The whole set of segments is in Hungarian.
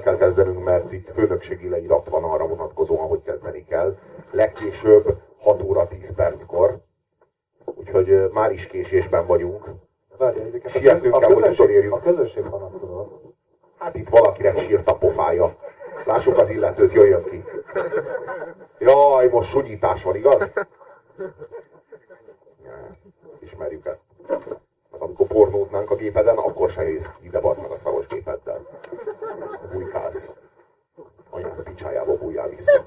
kell kezdenünk, mert itt főnökségi leírat van arra vonatkozóan, hogy kezdeni kell. Legkésőbb 6 óra 10 perckor. Úgyhogy már is késésben vagyunk. Sietnünk kell, hogy utolérjünk. A közönség panaszkodott. Hát itt valakinek sírt a pofája. Lássuk az illetőt, jöjjön ki. Jaj, most sunyítás van, igaz? Ismerjük ezt. Hát amikor pornóznánk a gépeden, akkor se jössz ki, de bazd meg a szaros gépeddel. Bújkálsz. Anyád picsájába bújjál vissza.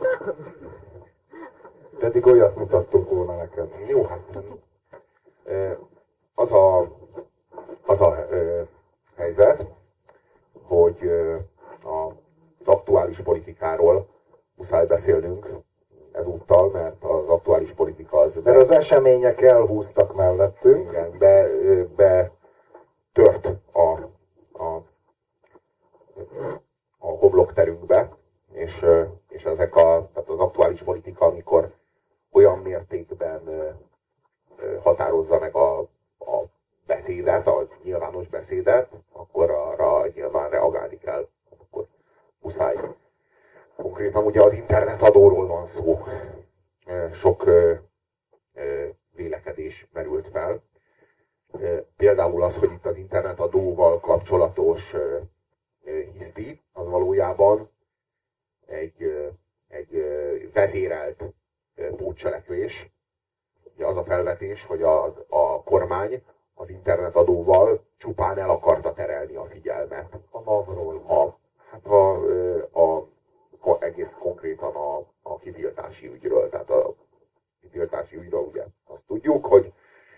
Pedig olyat mutattunk volna neked. Jó, hát az a helyzet, hogy az aktuális politikáról muszáj beszélnünk ezúttal, mert az aktuális politika az... Mert az események elhúztak mellettünk. Igen, betört a homlokterünkbe, és ezek tehát az aktuális politika, amikor olyan mértékben határozza meg a beszédet, a nyilvános beszédet, akkor arra nyilván reagálni kell. Akkor muszáj. Konkrétan ugye az internetadóról van szó. Sok vélekedés merült fel. Például az, hogy itt az internetadóval kapcsolatos hiszti, az valójában egy vezérelt pótcselekvés. Ugye az a felvetés, hogy a kormány az internetadóval csupán el akarta terelni a figyelmet a NAV-ról. Egész konkrétan a kitiltási ügyről. Tehát a kitiltási ügyről ugye azt tudjuk, hogy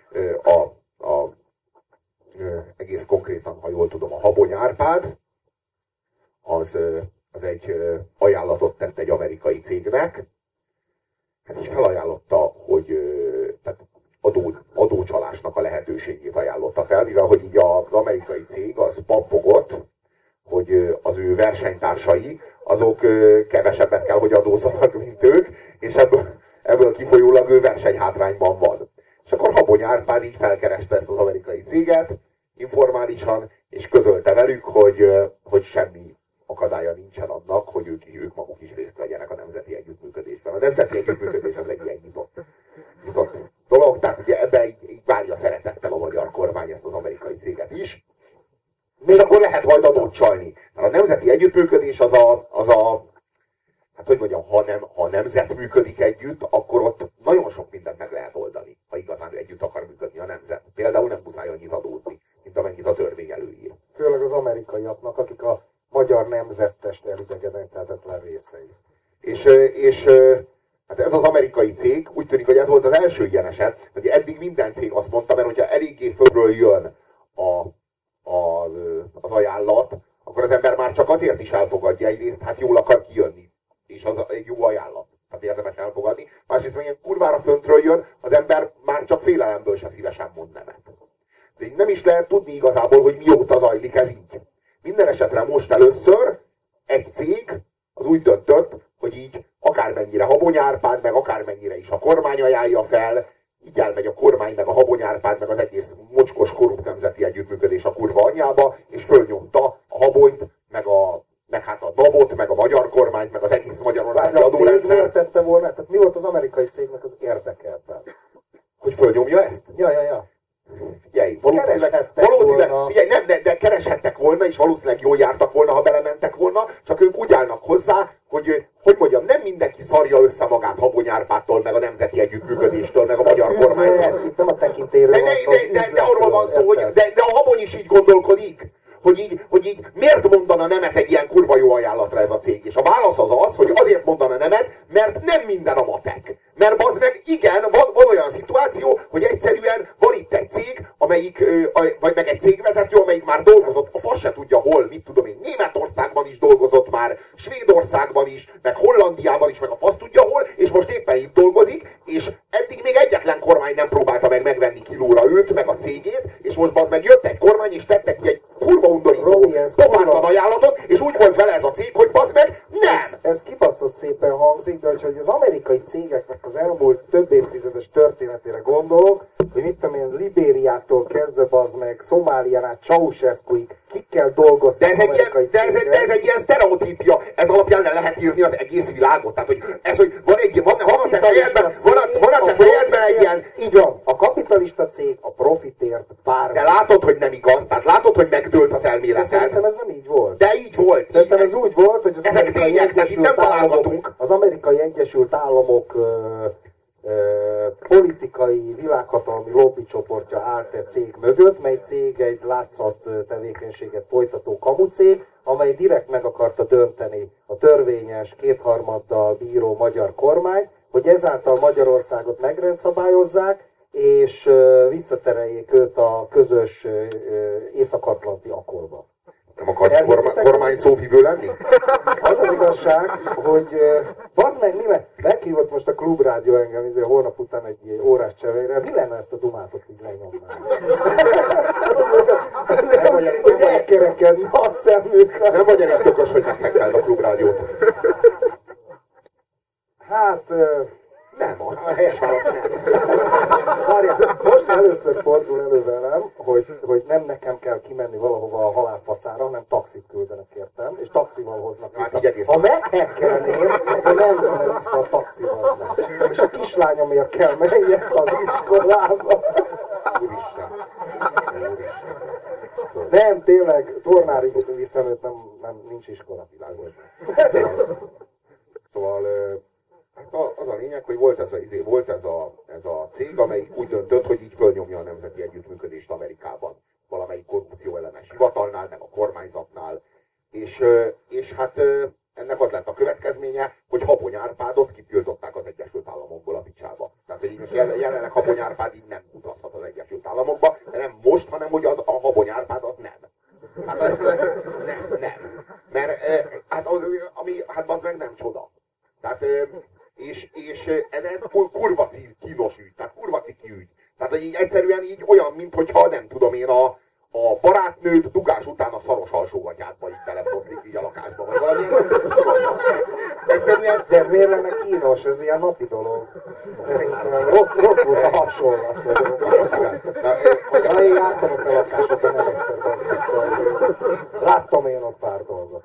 egész konkrétan, ha jól tudom, a Habony Árpád az egy ajánlatot tett egy amerikai cégnek, hát így felajánlotta, hogy tehát adócsalásnak a lehetőségét ajánlotta fel, mivel hogy így az amerikai cég az pampogott, hogy az ő versenytársai azok kevesebbet kell, hogy adózzanak, mint ők, és ebből kifolyólag ő versenyhátrányban van. És akkor Habony Árpád így felkereste ezt az amerikai céget informálisan, és közölte velük, hogy semmi akadálya nincsen annak, hogy ők maguk is részt vegyenek a nemzeti együttműködésben. A nemzeti együttműködés az egy ilyen nyitott dolog, tehát ugye ebben így várja szeretettel a magyar kormány ezt az amerikai céget is. És akkor lehet majd adót csalni. Mert a nemzeti együttműködés az hát hogy mondjam, ha a nemzet működik együtt, akkor ott nagyon sok mindent meg lehet oldani, ha igazán együtt akar működni a nemzet. Például nem muszáj annyit adózni, mint amennyit a törvény előír. Főleg az amerikaiaknak, akik a magyar nemzettest elidegeníthetetlen részei. És hát ez az amerikai cég, úgy tűnik, hogy ez volt az első ilyen eset, hogy eddig minden cég azt mondta, mert hogyha eléggé fölről jön az ajánlat, akkor az ember már csak azért is elfogadja, egyrészt hát jól akar kijönni, és az egy jó ajánlat, hát érdemes elfogadni. Másrészt meg ilyen kurvára föntről jön, az ember már csak félelemből se szívesen mond nemet. De így nem is lehet tudni igazából, hogy mióta zajlik ez így. Minden esetre most először egy cég az úgy döntött, hogy így akármennyire Habony Árpád, meg akármennyire is a kormány ajánlja fel, így elmegy a kormány, meg a Habony Árpád, meg az egész mocskos korrupt nemzeti együttműködés a kurva anyjába, és fölnyomta a Habonyt, meg hát a NAV-ot, meg a magyar kormányt, meg az egész magyarországi adórendszer. Miért tette volna? Tehát mi volt az amerikai cégnek az érdeke ebben? Hogy fölnyomja ezt? Ja. Figyelj, valószínűleg figyelj, nem, de kereshettek volna, és valószínűleg jól jártak volna, ha belementek volna, csak ők úgy állnak hozzá, hogy mondjam, nem mindenki szarja össze magát Habony Árpádtól, meg a nemzeti együttműködéstől, meg a magyar kormánytól. Itt nem a tekintélyről van szó, de arról van szó, hogy de a Habony is így gondolkodik. Hogy így miért mondana nemet egy ilyen kurva jó ajánlatra ez a cég? És a válasz az, hogy azért mondana nemet, mert nem minden a matek. Mert bazd meg, igen, van olyan szituáció, hogy egyszerűen van itt egy cég, vagy meg egy cégvezető, amelyik már dolgozott, a fasz se tudja hol, mit tudom én, Németországban is dolgozott már, Svédországban is, meg Hollandiában is, meg a fasz tudja hol, és most éppen itt dolgozik, és eddig még egyetlen kormány nem próbálta meg megvenni kilóra őt, meg a cégét, és most bazd meg jött egy kormány, és tettek ki egy kurva undorító, pofátlan ajánlatot, és úgy volt vele ez a cég, hogy bazd meg, Nem! Ez kibaszott szépen hangzik, de hogy az amerikai cégeknek az elmúlt több évtizedes történetére gondolok, hogy mit tudom én, Libériától kezdve bazd meg, Szomálián át Ceausescuig, kikkel dolgoztak de ez egy ilyen sztereotípia, ez alapján le lehet írni az egész világot. Tehát, hogy ez, hogy van a te fejedben egy ilyen... Így van, a kapitalista cég a profitért bármi. De látod, hogy nem igaz, tehát látod, hogy megdőlt az elméleted. Szerintem ez nem így volt. De így volt. Szerintem ez úgy volt, hogy ezek tények, tehát itt nem találgatunk. Az Amerikai Egyesült Államok politikai világhatalmi lobbycsoportja állt egy cég mögött, mely cég egy látszat tevékenységet folytató kamucég, amely direkt meg akarta dönteni a törvényes, kétharmaddal bíró magyar kormány, hogy ezáltal Magyarországot megrendszabályozzák, és visszatereljék őt a közös észak-atlanti akkorba. Nem akarsz kormány szóvivő lenni? Az az igazság, hogy bazd meg, mi meghívott most a Klubrádió engem holnap után egy órás cserére, mi lenne ezt a dumátot így lenyomnál? Hogy elkerekedne a szemükre. Nem vagy elég tökös, hogy meghekkeld a Klubrádiót. Hát... Nem, a helyes válasz nem. Várjál, most először fordul elő velem, hogy nem nekem kell kimenni valahova a halálfaszára, hanem taxit küldenek értem, és taxival hoznak vissza. Ha meghekkelném, akkor nem jönne vissza a taxival. És a kislányomért kell menjek az iskolába. Úristen. Nem, tényleg, Tornári viszem őt, nincs iskola. Szóval... Az a lényeg, hogy volt ez a cég, amelyik úgy döntött, hogy így fölnyomja a nemzeti együttműködést Amerikában. Valamelyik korrupció ellenes hivatalnál, meg a kormányzatnál. És hát ennek az lett a következménye, hogy Habony Árpádot kitiltották az Egyesült Államokból a picsába. Tehát, hogy most jelenleg Habony Árpád így nem utazhat az Egyesült Államokba, de nem most, hanem hogy a Habony Árpád az nem. Hát nem. Mert hát az meg nem csoda. Tehát és ez egy kurva kínos ügy, tehát kurva ciki ügy. Tehát így egyszerűen így olyan, mintha nem tudom én a barátnőt dugás után a szaros alsógatyádba így belebotlik így a lakásba, vagy valamilyen nem tudom. Egyszerűen... De ez miért lenne kínos? Ez ilyen napi dolog. Szerintem rossz volt a hasonlat. Én jártam ott a lakásokban nem egyszer gazdag, szóval láttam én ott pár dolgot.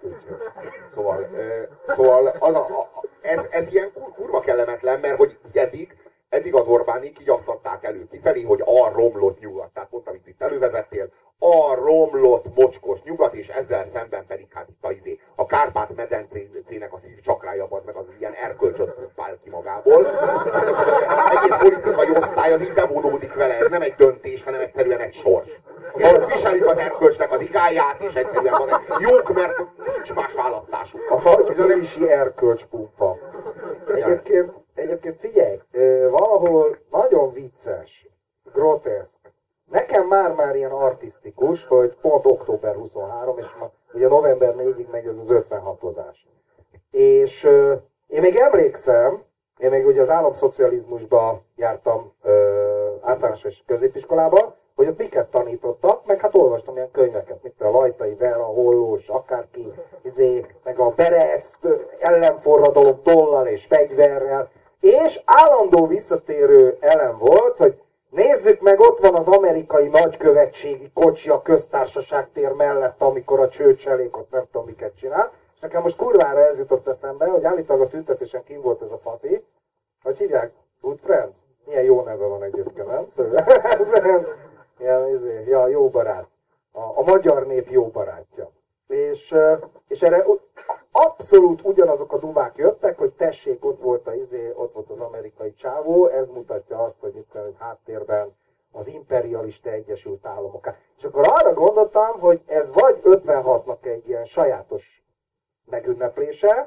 Szóval ez ilyen kurva kellemetlen, mert hogy eddig az Orbánik így azt adták elő kifelé, hogy a romlott nyugat, tehát pont amit itt elővezettél, a romlott mocskos nyugat, és ezzel szemben pedig hát itt a Kárpát-medencének a szívcsakrája, az meg az ilyen erkölcsöt pumpál ki magából. Hát az egész politikai osztály az így bevonódik vele, ez nem egy döntés, hanem egyszerűen egy sors. És viselik az erkölcsnek az igáját, és egyszerűen van egy jók, mert nincs más választásuk. A hagyományisi erkölcspumpa. Egyébként figyelj, valahol nagyon vicces, groteszk. Nekem már ilyen artisztikus, hogy pont október 23, és ugye november 4-ig megy ez az 56-ozás. És én még emlékszem, én még ugye az államszocializmusba jártam általános és középiskolába, hogy ott miket tanítottak, meg hát olvastam ilyen könyveket, mint a Lajtai Vera, Hollós, akárki, meg a Berec, ellenforradalom tollal és fegyverrel, és állandó visszatérő elem volt, hogy nézzük meg, ott van az amerikai nagykövetségi kocsi a köztársaság tér mellett, amikor a csőcselék ott nem tudom miket csinál. És nekem most kurvára ez jutott eszembe, hogy állítólag a tüntetésen kim volt ez a faszi. Hogy hívják? Good friend? Milyen jó neve van egyébként, nem? Szóval, ja, jó barát. A magyar nép jó barátja. És erre abszolút ugyanazok a dumák jöttek, hogy tessék, ott volt az amerikai csávó, ez mutatja azt, hogy itt háttérben az imperialista Egyesült Államok. És akkor arra gondoltam, hogy ez vagy 56-nak egy ilyen sajátos megünneplése,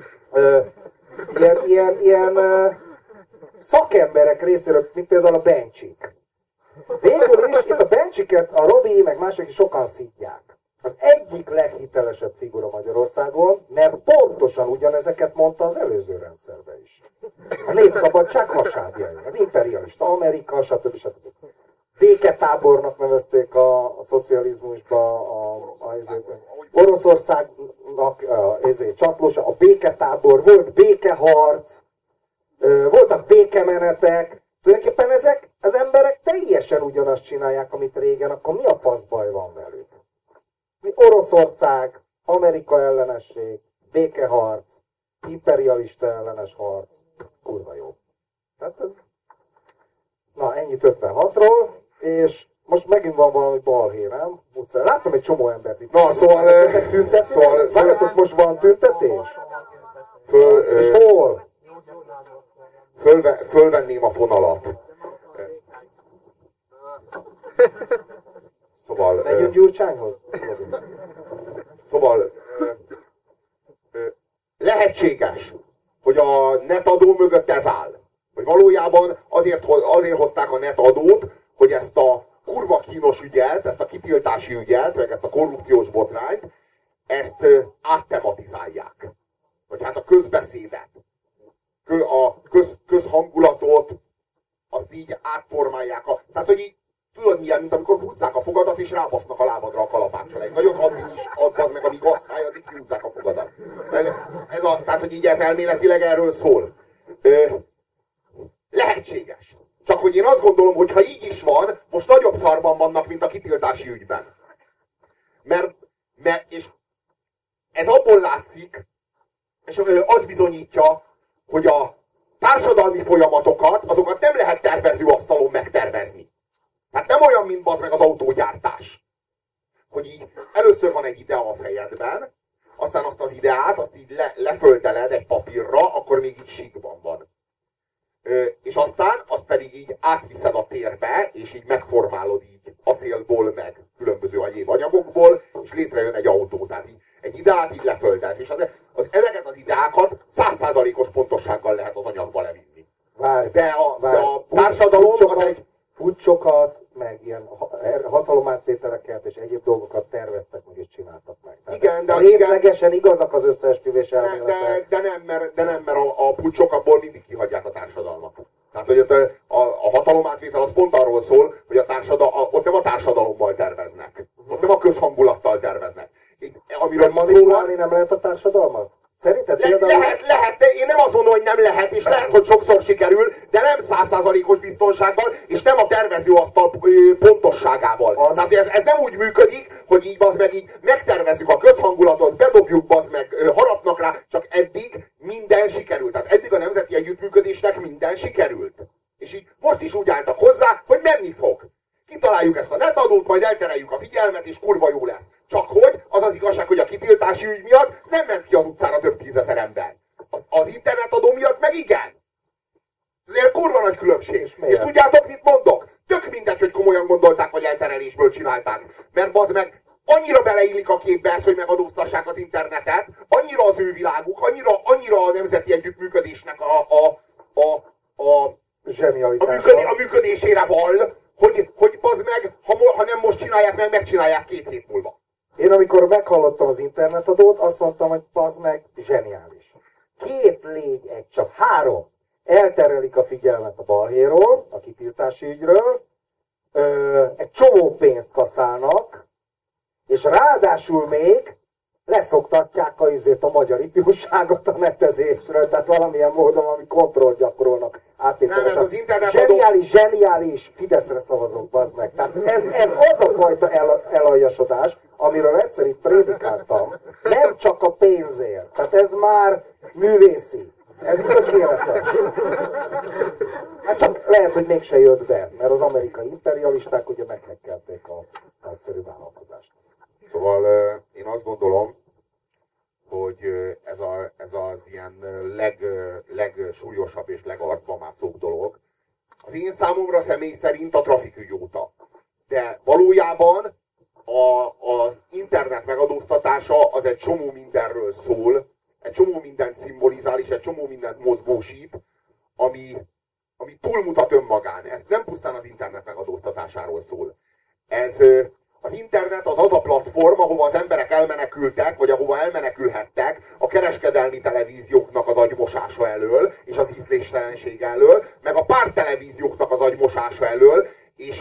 ilyen szakemberek részéről, mint például a Bencsik. Végül is itt a Bencsiket a Robi, meg mások is sokan szidják. Az egyik leghitelesebb figura Magyarországon, mert pontosan ugyanezeket mondta az előző rendszerben is. A népszabadság hasábjai, az imperialista Amerika, stb. Béketábornak nevezték a szocializmusba, Oroszországnak csatlós, a béketábor, volt békeharc, voltak békemenetek. Tulajdonképpen ezek az emberek teljesen ugyanazt csinálják, amit régen, akkor mi a faszbaj van velük? Mi Oroszország, Amerika ellenesség, békeharc, imperialista ellenes harc, kurva jó. Tehát ez... Na, ennyit 56-ról, és most megint van valami balhé, nem? Láttam egy csomó embert itt. Na, szóval... Ezek tüntetnek? Szóval... Várjatok, most van tüntetés? És hol? Fölvenném a fonalat. Szóval... Megyünk Gyurcsányhoz? Szóval... Lehetséges, hogy a netadó mögött ez áll. Hogy valójában azért hozták a netadót, hogy ezt a kurva kínos ügyet, ezt a kitiltási ügyet, meg ezt a korrupciós botrányt, ezt áttematizálják. Vagy hát a közbeszédet, a közhangulatot, azt így átformálják. Tehát, hogy így, tudod milyen, mint amikor húzzák a fogadat, és rábasznak a lábadra a kalapáccsal. Egy nagyot addig is add meg, amíg azt fáj, addig kihúzzák a fogadat. Tehát, hogy így ez elméletileg erről szól. Lehetséges. Csak hogy én azt gondolom, hogy ha így is van, most nagyobb szarban vannak, mint a kitiltási ügyben. Mert és ez abból látszik, és az bizonyítja, hogy a társadalmi folyamatokat, azokat nem lehet tervezőasztalon megtervezni. Hát nem olyan, mint az meg az autógyártás. Hogy így először van egy idea a fejedben, aztán azt az ideát, azt így leföldeled egy papírra, akkor még így síkban van. És aztán azt pedig így átviszed a térbe, és így megformálod így acélból, meg különböző egyéb anyagokból, és létrejön egy autó. Tehát így, egy ideát így leföldelsz, és ezeket az ideákat 100%-os pontossággal lehet az anyagba levinni. De a társadalom az egy... Pucsokat, meg ilyen hatalomátvételeket és egyéb dolgokat terveztek meg és csináltak meg. Igen, de részlegesen igazak az összeesküvés elméletek. De nem, mert a pucsok abból mindig kihagyják a társadalmat. Tehát, hogy a hatalomátvétel az pont arról szól, hogy ott nem a társadalommal terveznek. Ott nem a közhangulattal terveznek. Amiről manipulálni nem lehet a társadalmat? Szerinted lehet, de én nem azt mondom, hogy nem lehet, és lehet, hogy sokszor sikerül, de nem 100%-os biztonsággal, és nem a tervezőasztal pontosságával. Tehát ez nem úgy működik, hogy így így megtervezzük a közhangulatot, bedobjuk meg, harapnak rá, csak eddig minden sikerült. Tehát eddig a nemzeti együttműködésnek minden sikerült. És így most is úgy álltak hozzá, hogy menni fog. Kitaláljuk ezt a netadót, majd eltereljük a figyelmet, és kurva jó lesz. Csak hogy az az igazság, hogy a kitiltási ügy miatt nem ment ki az utcára több 10 000 ember. Az internetadó miatt meg igen. Ezért kurva nagy különbség. És tudjátok, mit mondok? Tök mindegy, hogy komolyan gondolták, vagy elterelésből csinálták. Mert bazd meg, annyira beleillik a képbe ez, hogy megadóztassák az internetet, annyira az ő világuk, annyira a nemzeti együttműködésnek a működésére val, hogy bazd meg, ha nem most csinálják meg, megcsinálják 2 hét múlva. Én amikor meghallottam az internetadót, azt mondtam, hogy bazd meg, zseniális. 2 légy egy csak, 3. Elterelik a figyelmet a balhéról, a kitiltási ügyről, egy csomó pénzt kaszálnak, és ráadásul még leszoktatják a magyar ifjúságot a netezésről, tehát valamilyen módon, ami kontrollt gyakorolnak áttételesen. Zseniális, Fideszre szavazok, bazd meg. Tehát ez az a fajta elaljasodás, amiről egyszer itt prédikáltam, nem csak a pénzért. Tehát ez már művészi. Ez tökéletes. Hát csak lehet, hogy mégse jött be, mert az amerikai imperialisták ugye meghekkelték a nagyszerű vállalkozást. Szóval én azt gondolom, hogy ez az ilyen legsúlyosabb és legarcba mászóbb dolog. Az én számomra személy szerint a trafikügy óta. De valójában az internet megadóztatása az egy csomó mindenről szól, egy csomó mindent szimbolizál, és egy csomó mindent mozgósít, ami túlmutat önmagán. Ez nem pusztán az internet megadóztatásáról szól. Az internet az a platform, ahova az emberek elmenekültek, vagy ahova elmenekülhettek a kereskedelmi televízióknak az agymosása elől, és az ízléstelensége elől, meg a párttelevízióknak az agymosása elől, és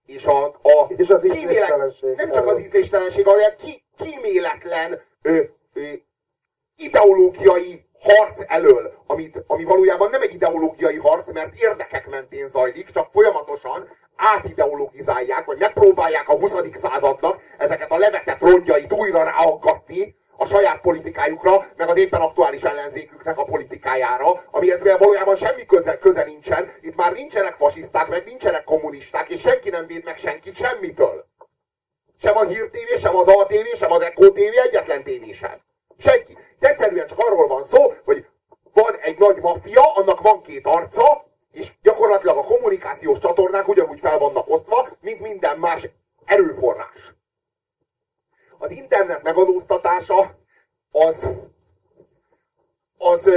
az ízléstelenség. nem csak az ízléstelenség, hanem kíméletlen ideológiai harc elől, ami valójában nem egy ideológiai harc, mert érdekek mentén zajlik, csak folyamatosan átideologizálják, vagy megpróbálják a 20. századnak ezeket a levetett rongyait újra ráaggatni a saját politikájukra, meg az éppen aktuális ellenzéküknek a politikájára, amihez valójában semmi köze nincsen. Itt már nincsenek fasiszták, meg nincsenek kommunisták, és senki nem véd meg senkit semmitől. Sem a Hír TV, sem az ATV, sem az Echo TV, egyetlen tévé sem. Senki. Egyszerűen csak arról van szó, hogy van egy nagy maffia, annak van két arca, és gyakorlatilag a kommunikációs csatornák ugyanúgy fel vannak osztva, mint minden más erőforrás. Az internet megadóztatása az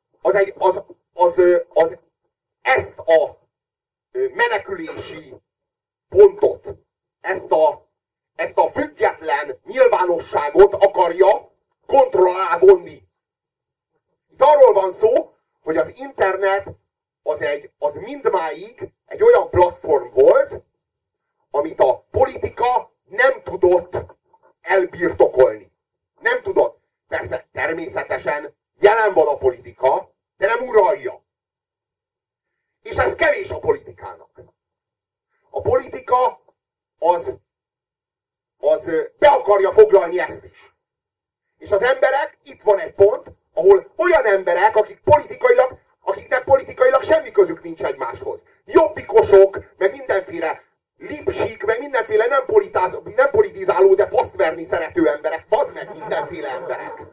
ezt a menekülési pontot, ezt a független nyilvánosságot akarja kontroll alá vonni. Itt arról van szó, hogy az internet az mindmáig egy olyan platform volt, amit a politika nem tudott elbirtokolni. Nem tudott. Persze, természetesen jelen van a politika, de nem uralja. És ez kevés a politikának. A politika az be akarja foglalni ezt is. És az emberek, itt van egy pont, ahol olyan emberek, akiknek politikailag semmi közük nincs egymáshoz. Jobbikosok, meg mindenféle lipsik, meg mindenféle nem politizáló, de fasztverni szerető emberek, bazd meg mindenféle emberek.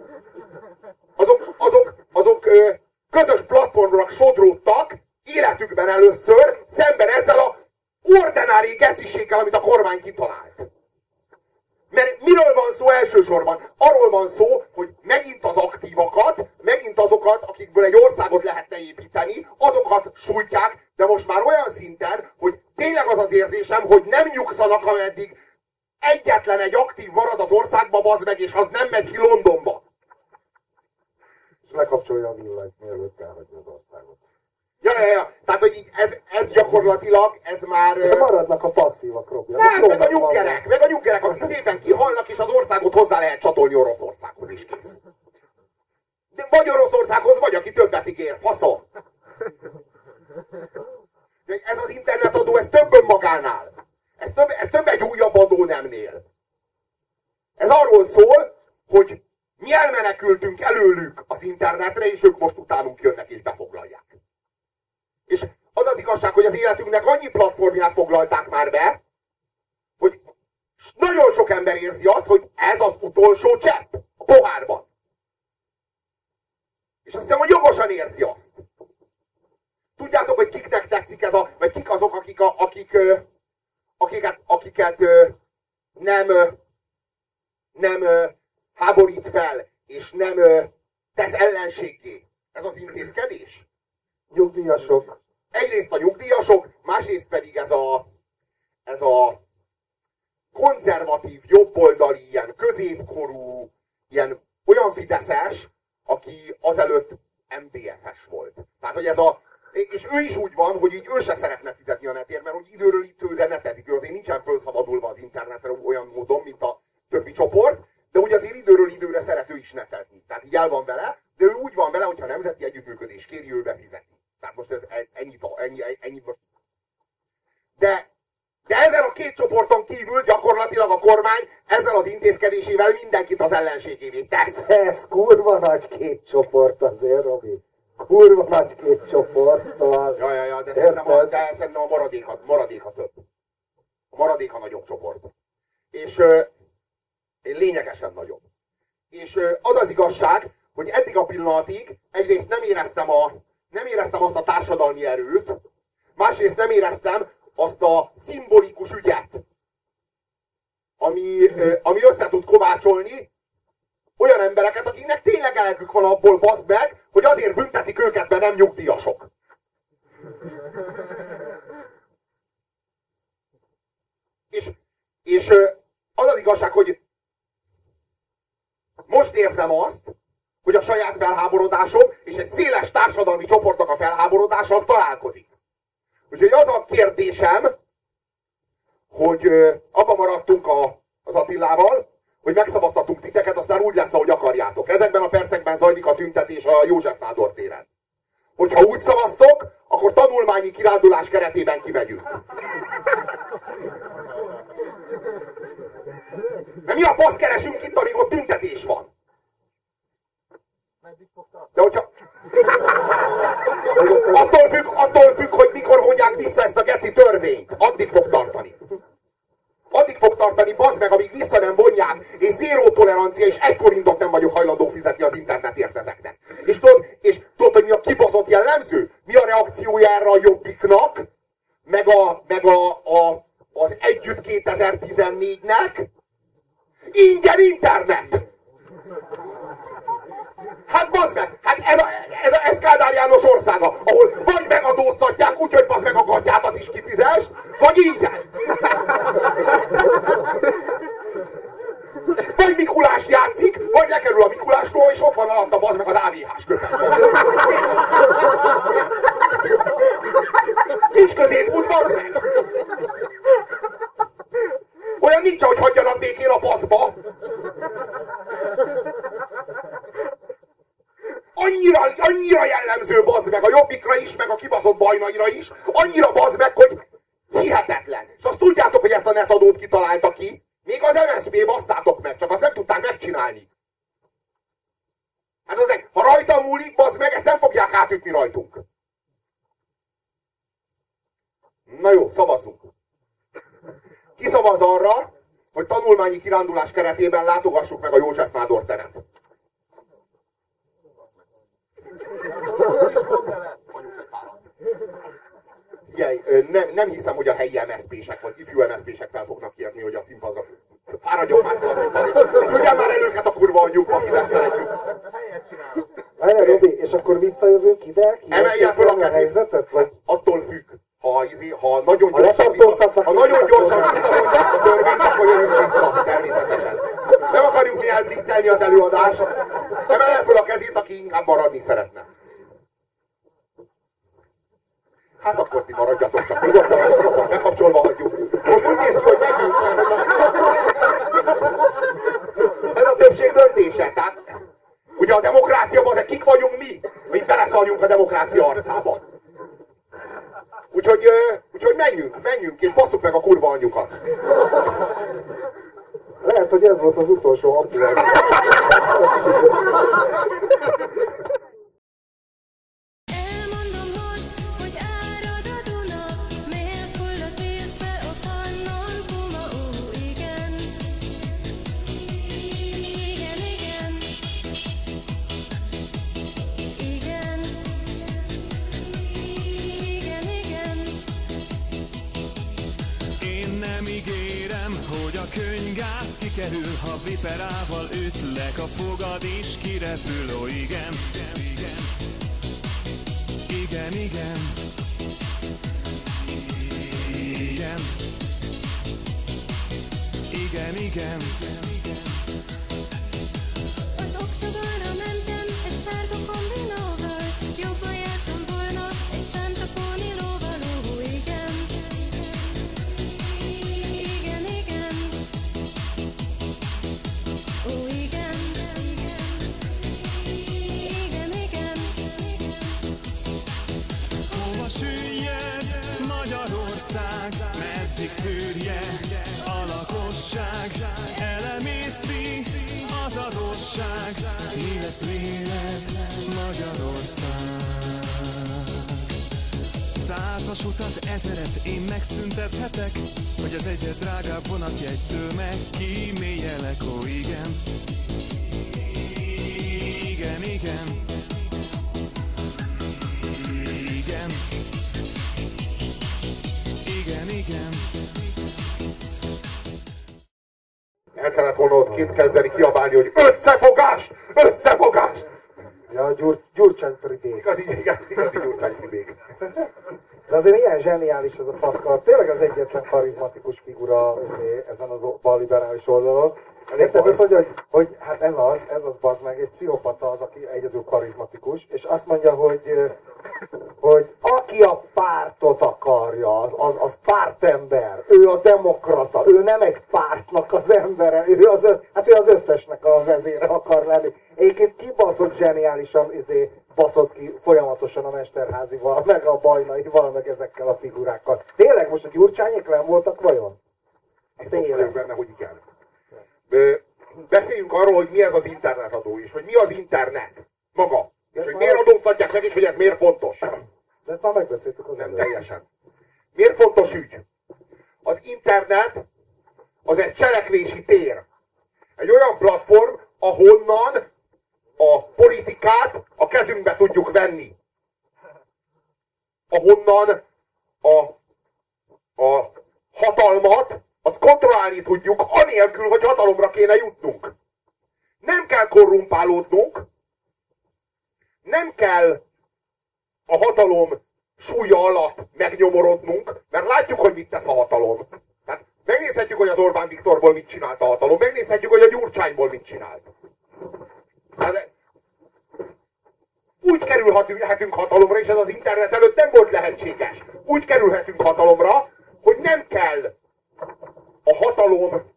Azok közös platformra sodródtak életükben először szemben ezzel a ordinári geciséggel, amit a kormány kitalált. Mert miről van szó elsősorban? Arról van szó, hogy megint az aktívakat, megint azokat, akikből egy országot lehetne építeni, azokat sújtják, de most már olyan szinten, hogy tényleg az az érzésem, hogy nem nyugszanak, ameddig egyetlen egy aktív marad az országba, bazd meg, és az nem megy ki Londonba. És lekapcsolja a villanyt, mielőtt elhagyja az országot. Ja. Tehát, hogy ez gyakorlatilag, ez már... De maradnak a passzívak, Robi. Nem, meg a nyuggerek, akik szépen kihalnak, és az országot hozzá lehet csatolni Oroszországhoz is, kész. De vagy Oroszországhoz, vagy aki többet ígér, faszom. Ez az internetadó, ez több önmagánál. Ez több egy újabb adónemnél. Ez arról szól, hogy mi elmenekültünk előlük az internetre, és ők most utánunk jönnek és befoglalják. És az az igazság, hogy az életünknek annyi platformját foglalták már be, hogy nagyon sok ember érzi azt, hogy ez az utolsó csepp a pohárban. És azt hiszem, hogy jogosan érzi azt. Tudjátok, hogy kiknek tetszik ez vagy kik azok, akiket nem háborít fel, és nem tesz ellenséggé ez az intézkedés? Nyugdíjasok. Egyrészt a nyugdíjasok, másrészt pedig ez a konzervatív, jobboldali, ilyen középkorú, ilyen olyan fideszes, aki azelőtt MDF-es volt. Tehát, hogy és ő is úgy van, hogy így ő se szeretne fizetni a netért, mert hogy időről időre netezik. Ő azért nincsen felszabadulva az internetre olyan módon, mint a többi csoport, de úgy azért időről időre szeret ő is netezni. Tehát így el van vele, de ő úgy van vele, hogyha nemzeti együttműködés kéri, ő befizeti. Tehát most ez ennyi most. De ezen a két csoporton kívül gyakorlatilag a kormány ezzel az intézkedésével mindenkit az ellenségévé tesz. Ez kurva nagy két csoport azért, Robi. Kurva nagy két csoport, szóval... Ja, de szerintem a maradéka több. A maradéka nagyobb csoport. És lényegesen nagyobb. És az az igazság, hogy eddig a pillanatig egyrészt nem éreztem azt a társadalmi erőt, másrészt nem éreztem azt a szimbolikus ügyet, ami össze tud kovácsolni olyan embereket, akiknek tényleg elkük van abból, baszd meg, hogy azért büntetik őket, mert nem nyugdíjasok. És az az igazság, hogy most érzem azt, hogy a saját felháborodásom és egy széles társadalmi csoportnak a felháborodása az találkozik. Úgyhogy az a kérdésem, hogy abban maradtunk az Attilával, hogy megszavaztatunk titeket, aztán úgy lesz, ahogy akarjátok. Ezekben a percekben zajlik a tüntetés a József Nádor téren. Hogyha úgy szavaztok, akkor tanulmányi kirándulás keretében kimegyünk. Mert mi a fasz keresünk itt, amíg ott tüntetés van? De hogyha... Attól függ, hogy mikor vonják vissza ezt a geci törvényt. Addig fog tartani. Addig fog tartani, bazd meg, amíg vissza nem vonják, és zéró tolerancia, és 1 forintot nem vagyok hajlandó fizetni az internetért ezeknek. És tudod, hogy mi a kibaszott jellemző? Mi a reakciója erre a Jobbiknak, az Együtt 2014-nek? Ingyen internet! Hát bazd meg, hát ez Kádár János országa, ahol vagy megadóztatják, úgyhogy bazd meg a gatyádat is kifizes, vagy ingyen. Vagy Mikulás játszik, vagy lekerül a Mikulásról, és ott van alatta bazd meg az AVH-s köpet. Nincs középút, bazd meg. Olyan nincs, hogy hagyjanak békén a faszba. Annyira jellemző, bazd meg, a Jobbikra is, meg a kibaszott Bajnaira is, annyira bazd meg, hogy hihetetlen. És azt tudjátok, hogy ezt a netadót kitalálta ki? Még az MSZP basszátok meg, csak azt nem tudták megcsinálni. Hát azért, ha rajta múlik, bazd meg, ezt nem fogják átütni rajtunk. Na jó, szavazzunk. Ki szavaz arra, hogy tanulmányi kirándulás keretében látogassuk meg a József Nádor teret? Nem hiszem, hogy a helyi MSZP-sek vagy ifjú MSZP-sek fel fognak kérni, hogy a színpadra fáradjon már fel a színpadra. Tudjál már el őket a kurva anyjuk, aki veszeletjük. Várjál, Robi, és akkor visszajövünk ide? Emeljen fel a kezét. Vagy... Attól függ. Ha nagyon gyorsan visszahozják a törvényt, akkor jövünk vissza, természetesen. Nem akarjuk mi elblitzelni az előadást. Emeljen fel a kezét, aki inkább maradni szeretne. Hát akkor ti maradjatok, csak nyugodtan, a mikrofon bekapcsolva hagyjuk. Most úgy néz ki, hogy megyünk, ez a többség döntése. Tehát, ugye a demokráciában, kik vagyunk mi? Mi beleszarjunk a demokrácia arcában. Úgyhogy menjünk, és basszuk meg a kurva anyjukat. Lehet, hogy ez volt az utolsó apja. Könyvgáz kikerül, ha viperával ütlek, a fogad is kirepül, ó igen. Igen, igen. Igen. Igen, igen. Az oktogonra mentem egy sárga kombinóval, jobban jártam volna egy Santa Poni lóval, ó igen. Meddig tűrje a lakosság, elemészti az adósság, mi lesz vélet Magyarország? 100 vasutat, 1000-et én megszüntethetek, hogy az egyre drágább vonatjegytől megkíméljelek, ó igen. Igen, igen. Igen. Igen. El kellett volna ott kint kezdeni kiabálni, hogy összefogás! Összefogás! Ja, Gyurcsány Pribék. Igazi Gyurcsány Pribék. De azért ilyen zseniális ez a faszkar. Tényleg az egyetlen karizmatikus figura ezen az balliberális oldalon. Érted az, hogy hát ez az bazd meg, egy pszichopata az, aki egyedül karizmatikus, és azt mondja, hogy aki a pártot akarja, az pártember, ő a demokrata, ő nem egy pártnak az embere, ő az összesnek a vezére akar lenni. Egyébként kibaszott zseniálisan baszott ki folyamatosan a Mesterházival, meg a Bajnaival, meg ezekkel a figurákkal. Tényleg most a Gyurcsányék nem voltak vajon? Biztos vagyok benne, hogy igen. Beszéljünk arról, hogy mi ez az internetadó, és hogy mi az internet maga. És hogy miért adóztatják meg, és hogy ez miért fontos. De ezt már megbeszéltük az Nem teljesen. Miért fontos ügy? Az internet az egy cselekvési tér. Egy olyan platform, ahonnan a politikát a kezünkbe tudjuk venni. Ahonnan a hatalmat azt kontrollálni tudjuk, anélkül, hogy hatalomra kéne jutnunk. Nem kell korrumpálódnunk, nem kell a hatalom súlya alatt megnyomorodnunk, mert látjuk, hogy mit tesz a hatalom. Tehát megnézhetjük, hogy az Orbán Viktorból mit csinált a hatalom, megnézhetjük, hogy a Gyurcsányból mit csinált. Tehát úgy kerülhetünk hatalomra, és ez az internet előtt nem volt lehetséges. Úgy kerülhetünk hatalomra, hogy nem kell a hatalom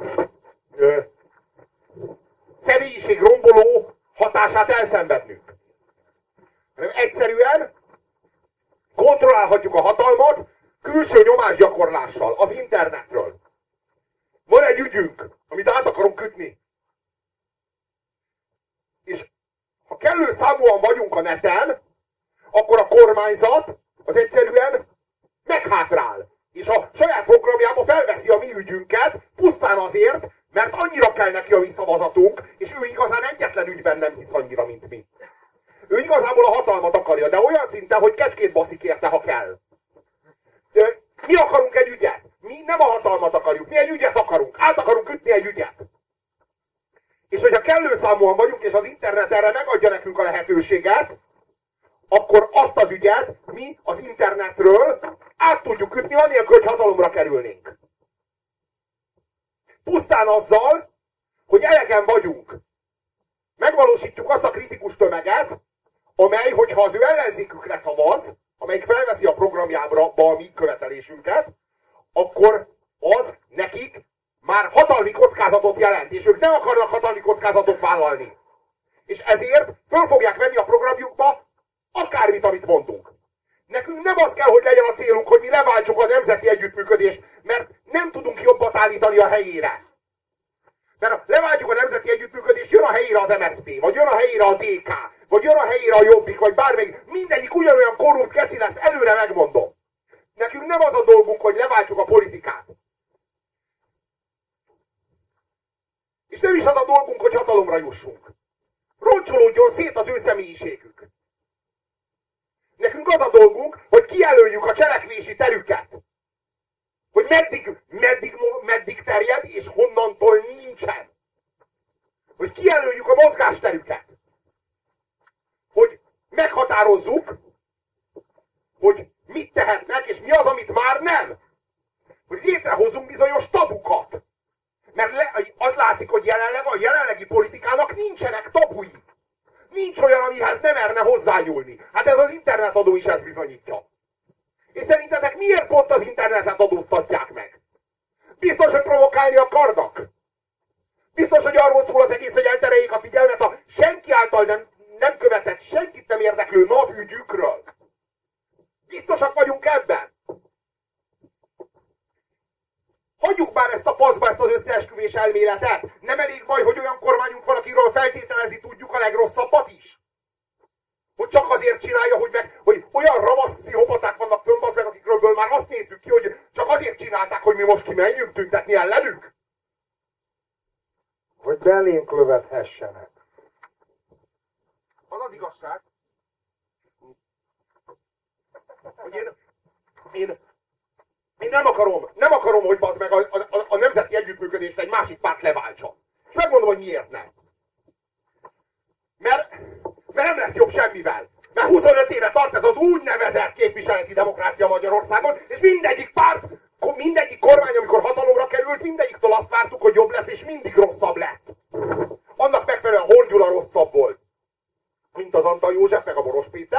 személyiség romboló hatását elszenvednünk. Hanem egyszerűen kontrollálhatjuk a hatalmat külső nyomásgyakorlással, az internetről. Van egy ügyünk, amit át akarunk ütni. És ha kellő számúan vagyunk a neten, akkor a kormányzat az egyszerűen meghátrál. És a saját programjába felveszi a mi ügyünket, pusztán azért, mert annyira kell neki a mi szavazatunk, és ő igazán egyetlen ügyben nem hisz annyira, mint mi. Ő igazából a hatalmat akarja, de olyan szinten, hogy kecskét baszik érte, ha kell. Mi akarunk egy ügyet. Mi nem a hatalmat akarjuk, mi egy ügyet akarunk. Át akarunk ütni egy ügyet. És hogyha kellő számúan vagyunk, és az internet erre megadja nekünk a lehetőséget, akkor azt az ügyet mi az internetről át tudjuk ütni, anélkül, hogy hatalomra kerülnénk. Pusztán azzal, hogy elegen vagyunk. Megvalósítjuk azt a kritikus tömeget, amely, hogyha az ő ellenzékükre szavaz, amelyik felveszi a programjába a mi követelésünket, akkor az nekik már hatalmi kockázatot jelent, és ők nem akarnak hatalmi kockázatot vállalni. És ezért föl fogják venni a programjukba akármit, amit mondunk. Nekünk nem az kell, hogy legyen a célunk, hogy mi leváltsuk a nemzeti együttműködést, mert nem tudunk jobbat állítani a helyére. Mert ha leváltjuk a nemzeti együttműködést, jön a helyére az MSZP, vagy jön a helyére a DK, vagy jön a helyére a Jobbik, vagy bármelyik, mindegyik ugyanolyan korrupt keci lesz, előre megmondom. Nekünk nem az a dolgunk, hogy leváltsuk a politikát. És nem is az a dolgunk, hogy hatalomra jussunk. Roncsolódjon szét az ő személyiségük. Nekünk az a dolgunk, hogy kijelöljük a cselekvési terüket. Hogy meddig terjed, és honnantól nincsen. Hogy kijelöljük a mozgásterüket. Hogy meghatározzuk, hogy mit tehetnek, és mi az, amit már nem. Hogy létrehozunk bizonyos tabukat. Mert az látszik, hogy jelenleg a jelenlegi politikának nincsenek tabui. Nincs olyan, amihez nem merne hozzányúlni. Hát ez az internetadó is ezt bizonyítja. És szerintetek miért pont az internetet adóztatják meg? Biztos, hogy provokálni akarnak? Biztos, hogy arról szól az egész, hogy eltereljék a figyelmet a senki által nem követett, senkit nem érdeklő napügyükről. Biztosak vagyunk ebben? Hagyjuk már ezt a faszba, ezt az összeesküvés elméletet. Nem elég baj, hogy olyan kormányunk van, akiről feltételezni tudjuk a legrosszabbat is? Hogy csak azért csinálja, hogy olyan ravasz pszichopaták vannak fönn, meg, akikről már azt nézzük ki, hogy csak azért csinálták, hogy mi most kimenjünk tüntetni ellenük? Hogy belénk lövethessenek. Az az igazság, hogy én nem akarom, hogy bazd meg a nemzeti együttműködést egy másik párt leváltsa. És megmondom, hogy miért nem. Mert nem lesz jobb semmivel. Mert 25 éve tart ez az úgynevezett képviseleti demokrácia Magyarországon, és mindegyik párt, mindegyik kormány, amikor hatalomra került, mindegyiktől azt vártuk, hogy jobb lesz, és mindig rosszabb lett. Annak megfelelően Horn Gyula rosszabb volt, mint az Antal József, meg a Boros Péter,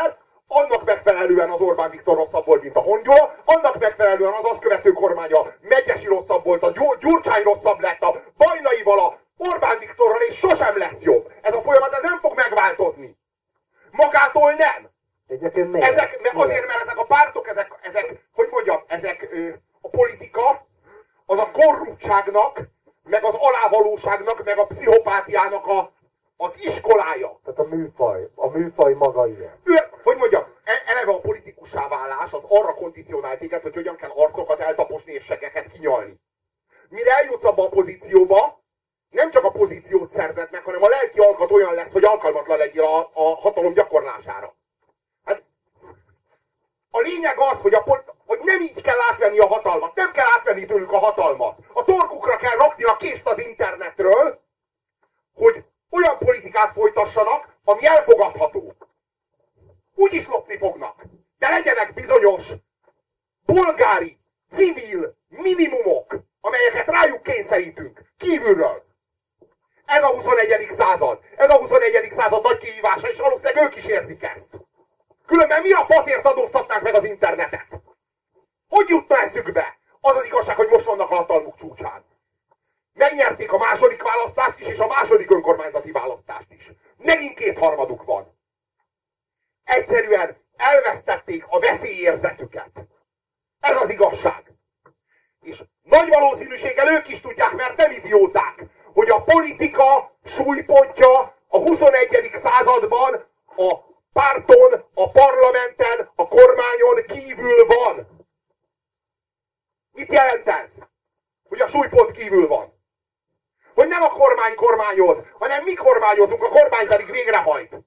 annak megfelelően az Orbán Viktor rosszabb volt, mint a Hongyol, annak megfelelően az azt követő kormánya Megyesi rosszabb volt, a Gyurcsány rosszabb lett, a Bajnaival, a Orbán Viktorral, és sosem lesz jobb. Ez a folyamat ez nem fog megváltozni. Magától nem. Azért, mert ezek a pártok, hogy mondjam, a politika, az a korruptságnak, meg az alávalóságnak, meg a pszichopátiának az iskolája. Tehát a műfaj maga ilyen. Hogy mondjam, eleve a politikussá válás az arra kondicionál téged, hogy hogyan kell arcokat eltaposni és seggeket kinyalni. Mire eljutsz abba a pozícióba, nem csak a pozíciót szerzed meg, hanem a lelki alkat olyan lesz, hogy alkalmatlan legyél a hatalom gyakorlására. Hát, a lényeg az, hogy nem így kell átvenni a hatalmat, nem kell átvenni tőlük a hatalmat. A torkukra kell rakni a kést az internetről, hogy olyan politikát folytassanak, ami elfogadható. Úgyis lopni fognak, de legyenek bizonyos polgári, civil minimumok, amelyeket rájuk kényszerítünk kívülről. Ez a 21. század. Ez a 21. század nagy kihívása, és valószínűleg ők is érzik ezt. Különben mi a faszért adóztatnánk meg az internetet? Hogy jutna eszükbe? Az az igazság, hogy most vannak a hatalmuk csúcsán. Megnyerték a második választást is, és a második önkormányzati választást is. Megint 2/3 van. Egyszerűen elvesztették a veszélyérzetüket. Ez az igazság. És nagy valószínűséggel ők is tudják, mert nem idióták, hogy a politika súlypontja a 21. században a párton, a parlamenten, a kormányon kívül van. Mit jelent ez? Hogy a súlypont kívül van. Hogy nem a kormány kormányoz, hanem mi kormányozunk, a kormány pedig végrehajt.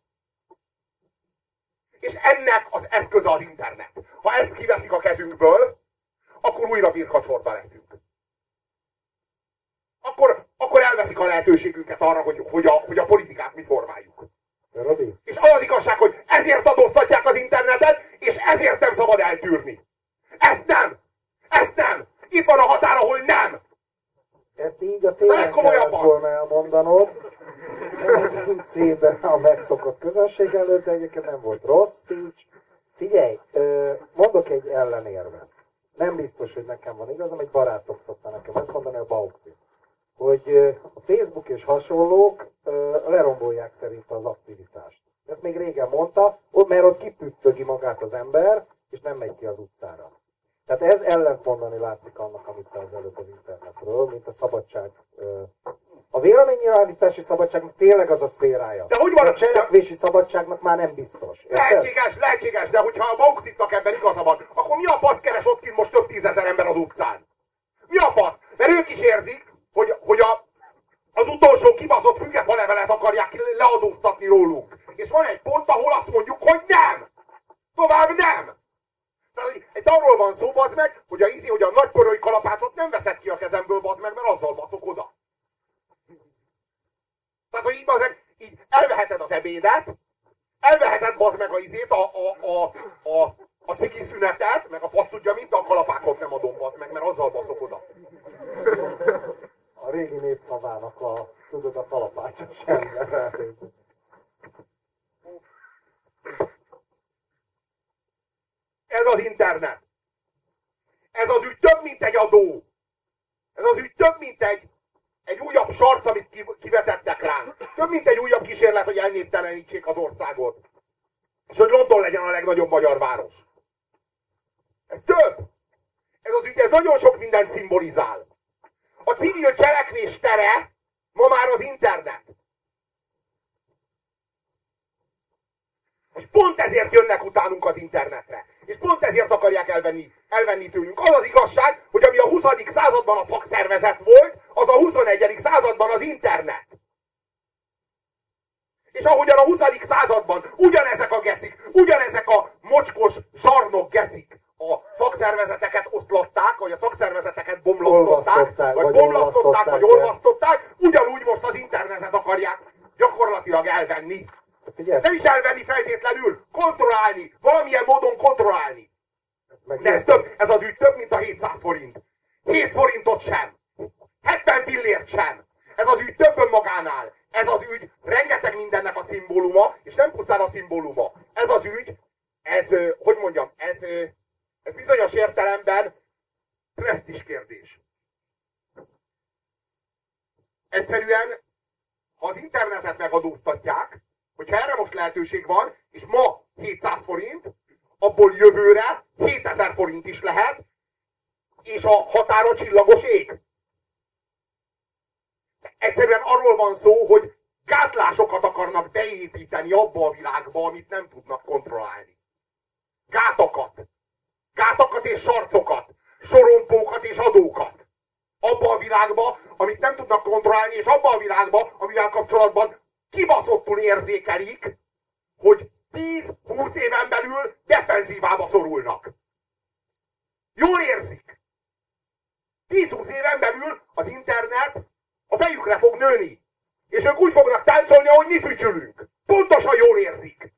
És ennek az eszköze az internet. Ha ezt kiveszik a kezünkből, akkor újra birkacsorda leszünk. Akkor elveszik a lehetőségünket arra, hogy a politikát mi formáljuk. Robi? És az igazság, hogy ezért adóztatják az internetet, és ezért nem szabad eltűrni. Ezt nem! Ezt nem! Itt van a határ, ahol nem! Ezt így a tényleg kellett volna elmondanod. Nem pincében a megszokott közönség előtt, de egyébként nem volt rossz speech. Figyelj, mondok egy ellenérvet. Nem biztos, hogy nekem van igazam, egy barátok szokta nekem ezt mondani, a Bauxi. Hogy a Facebook és hasonlók lerombolják szerint az aktivitást. Ezt még régen mondta, mert ott kipüffögi magát az ember, és nem megy ki az utcára. Tehát ez ellentmondani látszik annak, amit te az előbb az internetről, mint a szabadság. A véleménynyilvánítási szabadságnak tényleg az a szférája. De hogy van a cselekvési szabadságnak már nem biztos. Lehetséges, de hogyha a Bauxitnak ebben igaza van, akkor mi a fasz keres ott kint most több 10 000 ember az utcán? Mi a fasz? Mert ők is érzik, hogy az utolsó kibaszott fügefalevelet akarják leadóztatni rólunk. És van egy pont, ahol azt mondjuk, hogy nem! Tovább nem! Egy arról van szó, bazd meg, hogy a nagyporói kalapácot nem veszed ki a kezemből, bazd meg, mert azzal baszok oda. Tehát, hogy így, bazd meg, így elveheted az ebédet, elveheted, bazd meg, a ciki szünetet, meg a fasz tudja mint, a kalapácot nem adom, bazd meg, mert azzal baszok oda. A régi népszavának a kalapácsos ember. Ez az internet. Ez az ügy több, mint egy adó. Ez az ügy több, mint egy újabb sarc, amit kivetettek ránk. Több, mint egy újabb kísérlet, hogy elnéptelenítsék az országot. És hogy London legyen a legnagyobb magyar város. Ez több. Ez az ügy, ez nagyon sok mindent szimbolizál. A civil cselekvés tere ma már az internet. És pont ezért jönnek utánunk az internetre. És pont ezért akarják elvenni tőlünk. Az az igazság, hogy ami a 20. században a szakszervezet volt, az a 21. században az internet. És ahogyan a 20. században ugyanezek a gecik, ugyanezek a mocskos zsarnok gecik a szakszervezeteket oszlották, vagy a szakszervezeteket bomlasztották, vagy olvasztották, ugyanúgy most az internetet akarják gyakorlatilag elvenni. Nem is elvenni feltétlenül, kontrollálni, valamilyen módon kontrollálni. De ez az ügy több, mint a 700 forint. 7 forintot sem. 70 fillért sem. Ez az ügy több önmagánál. Ez az ügy rengeteg mindennek a szimbóluma, és nem pusztán a szimbóluma. Ez az ügy hogy mondjam, ez bizonyos értelemben presztízs kérdés. Egyszerűen, ha az internetet megadóztatják, hogyha erre most lehetőség van, és ma 700 forint, abból jövőre 7000 forint is lehet, és a határon csillagos ég. Egyszerűen arról van szó, hogy gátlásokat akarnak beépíteni abba a világba, amit nem tudnak kontrollálni. Gátakat. Gátakat és sarcokat. Sorompókat és adókat. Abba a világba, amit nem tudnak kontrollálni, és abba a világba, amivel kapcsolatban kibaszottul érzékelik, hogy 10-20 éven belül defenzívába szorulnak. Jól érzik. 10-20 éven belül az internet a fejükre fog nőni. És ők úgy fognak táncolni, ahogy mi fütyülünk. Pontosan jól érzik.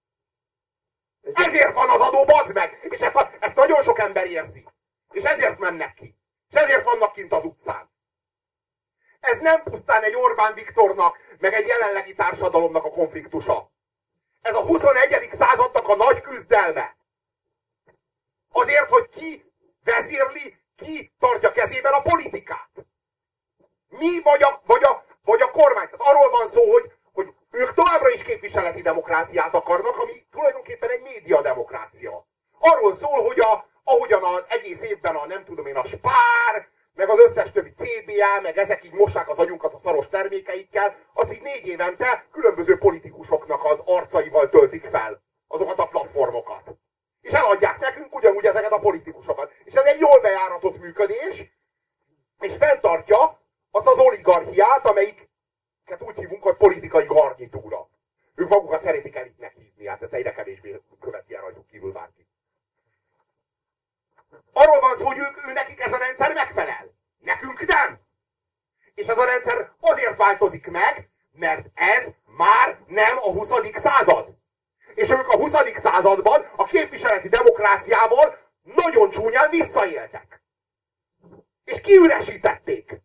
Ezért van az adó, bazd meg! És ezt nagyon sok ember érzi. És ezért mennek ki. És ezért vannak kint az utcán. Ez nem pusztán egy Orbán Viktornak, meg egy jelenlegi társadalomnak a konfliktusa. Ez a 21. századnak a nagy küzdelme. Azért, hogy ki vezérli, ki tartja kezében a politikát. Mi vagy a kormány. Tehát arról van szó, hogy ők továbbra is képviseleti demokráciát akarnak, ami tulajdonképpen egy médiademokrácia. Arról szól, hogy ahogyan az egész évben a Spár, meg az összes többi CBA, meg ezek így mossák az agyunkat a szaros termékeikkel, azt így 4 évente különböző politikusoknak az arcaival töltik fel azokat a platformokat. És eladják nekünk ugyanúgy ezeket a politikusokat. És ez egy jól bejáratott működés, és fenntartja azt az oligarchiát, amelyiket úgy hívunk, hogy politikai garnitúra. Ők magukat szeretik elitnek hívni, hát ezt egyre kevésbé követi el rajtuk kívül bárki. Arról van szó, hogy ő nekik ez a rendszer megfelel. Nekünk nem. És ez a rendszer azért változik meg, mert ez már nem a 20. század. És ők a 20. században a képviseleti demokráciával nagyon csúnyán visszaéltek. És kiüresítették.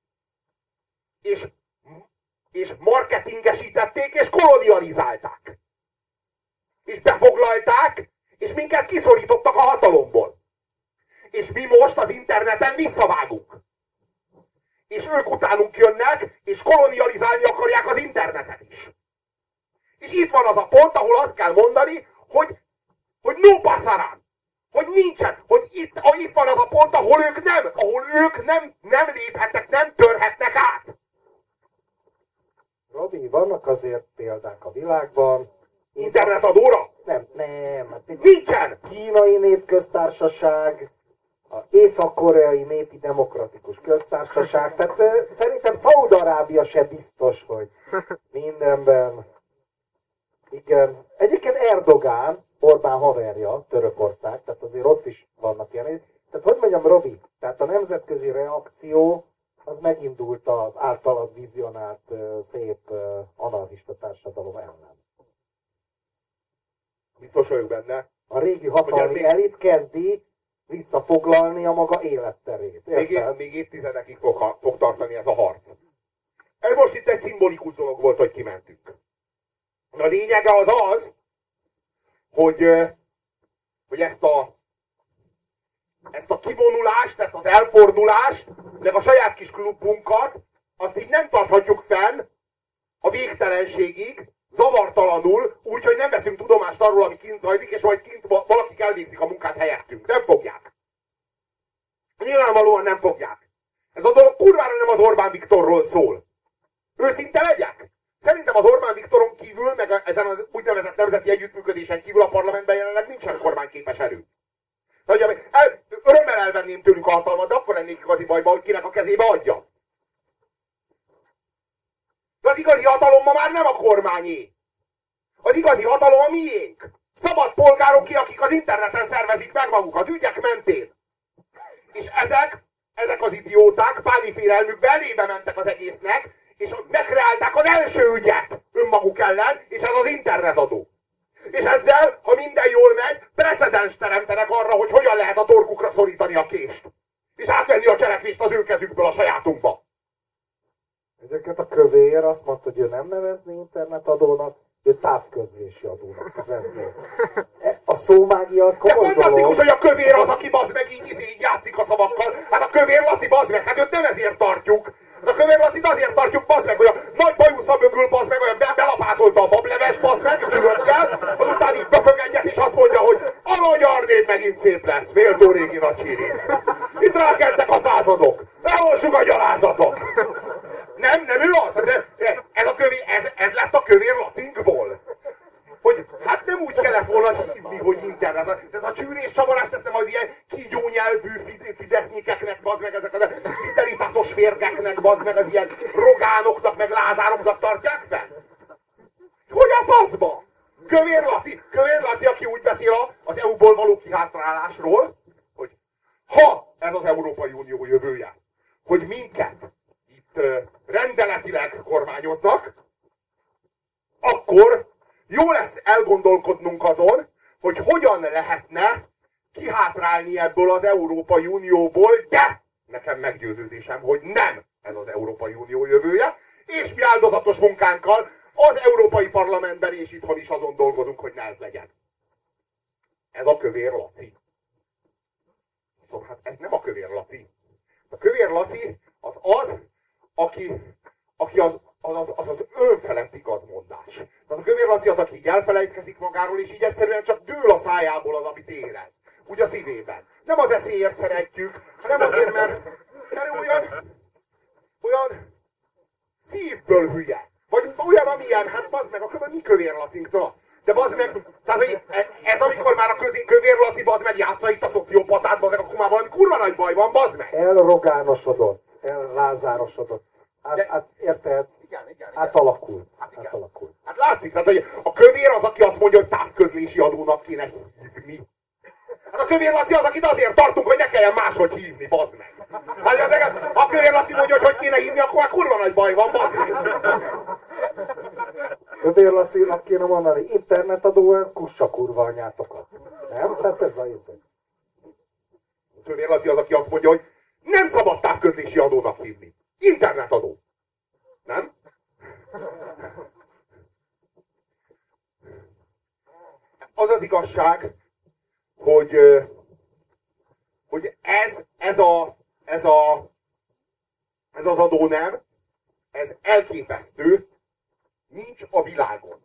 És marketingesítették, és kolonializálták. És befoglalták, és minket kiszorítottak a hatalomból. És mi most az interneten visszavágunk. És ők utánunk jönnek, és kolonializálni akarják az internetet is. És itt van az a pont, ahol azt kell mondani, hogy no pasaran. Hogy nincsen, hogy itt van az a pont, ahol ők nem léphetnek, nem törhetnek át. Robi, vannak azért példák a világban. Internetadóra? Nem. Nincsen! Kínai Népköztársaság, a Észak-Koreai Népi Demokratikus Köztársaság, tehát szerintem Szaúd-Arábia se biztos, hogy mindenben. Igen. Egyébként Erdogán, Orbán haverja, Törökország, tehát azért ott is vannak ilyen. Tehát hogy mondjam, Robi, tehát a nemzetközi reakció az megindult az általad vizionált szép anarchista társadalom ellen. Biztos vagyok benne. A régi hatalmi elit kezdi visszafoglalni a maga életterét. Még évtizedekig fog tartani ez a harc. Ez most itt egy szimbolikus dolog volt, hogy kimentünk. A lényege az, hogy ezt a kivonulást, ezt az elfordulást, meg a saját kis klubunkat, azt így nem tarthatjuk fenn a végtelenségig, zavartalanul, úgyhogy nem veszünk tudomást arról, ami kint zajlik, és majd kint valakik elvégzik a munkát helyettünk. Nem fogják. Nyilvánvalóan nem fogják. Ez a dolog kurvára nem az Orbán Viktorról szól. Őszinte legyek? Szerintem az Orbán Viktoron kívül, meg ezen az úgynevezett nemzeti együttműködésen kívül a parlamentben jelenleg nincsen kormányképes erő. Örömmel elvenném tőlük a hatalmat, de akkor lennék igazi bajba, hogy kinek a kezébe adja. De az igazi hatalom ma már nem a kormányé. Az igazi hatalom a miénk. Szabad polgárok akik az interneten szervezik meg magukat, ügyek mentén. És ezek az idióták pánifélelmükbe elébe mentek az egésznek, és megkreálták az első ügyet önmaguk ellen, és ez az internetadó. És ezzel, ha minden jól megy, precedens teremtenek arra, hogy hogyan lehet a torkukra szorítani a kést. És átvenni a cselekvést az ő kezükből a sajátunkba. Egyébként a Kövér azt mondta, hogy ő nem nevezni internetadónak, Ő távközlési adónak nevezni. A szómágia az De komoly fantasztikus, dolog. hogy a kövér az, aki bazd meg így játszik a szavakkal. Hát a kövér Laci bazd meg, hát őt nem ezért tartjuk. Hát a kövér Lacit azért tartjuk bazd meg, hogy a nagy bajusza mögül bazd meg, olyan belapátolta a bableves bazd meg, csülökkel, azután így böfög egyet és azt mondja, hogy a magyar nép megint szép lesz, méltó régi nagy híréhez. Itt rákeltek a századok, elolsuk a gyalázatok. Nem ő az, ez lett a kövér Lacinkból. Hogy hát nem úgy kellett volna hívni, hogy internet. Ez a csűrés csavarás, ezt nem az ilyen kígyónyelvű fidesznyikeknek, bazd meg, ezek a fidelitásos férgeknek, bazd meg, az ilyen rogánoknak, meg lázároknak tartják fel? Hogy a faszba? Kövér Laci, aki úgy beszél az EU-ból való kihátrálásról, hogy ha ez az Európai Unió jövője, hogy minket itt rendeletileg kormányoznak, akkor jó lesz elgondolkodnunk azon, hogy hogyan lehetne kihátrálni ebből az Európai Unióból, de nekem meggyőződésem, hogy nem ez az Európai Unió jövője, és mi áldozatos munkánkkal az Európai Parlamentben és itthon is azon dolgozunk, hogy ne ez legyen. Ez a kövér Laci. Szóval hát ez nem a kövér Laci. A kövér Laci az, aki az önfelett igazmondás. Tehát a kövér Laci az, aki így elfelejtkezik magáról, és így egyszerűen csak dől a szájából az, amit érez. Úgy a szívében. Nem az eszéért szeretjük, hanem azért, mert olyan szívből hülye. Vagy olyan, amilyen, hát bazd meg, akkor mi kövér Lacink, na. De bazd meg, tehát hogy ez amikor már a kövér Laci bazd meg játsza itt a szociopatát, bazd meg, akkor már valami kurva nagy baj van, bazd meg. Elrogánosodott, ellázárosodott. Érted? Igen. Átalakult. Hát látszik, tehát hogy a kövér az, aki azt mondja, hogy távközlési adónak kéne hívni. Hát a kövér Laci az, akit azért tartunk, hogy ne kelljen máshogy hívni, bazd meg. Hát a kövér Laci mondja, hogy kéne hívni, akkor már kurva nagy baj van, bazd meg. Kövér Lacinak kéne mondani, internetadó, ez kussa kurva anyátokat. Nem? Tehát ez a izé. A kövér Laci az, aki azt mondja, hogy nem szabad távközlési adónak hívni. Internetadó. Nem? Az az igazság, hogy ez az adó nem, ez elképesztő, nincs a világon.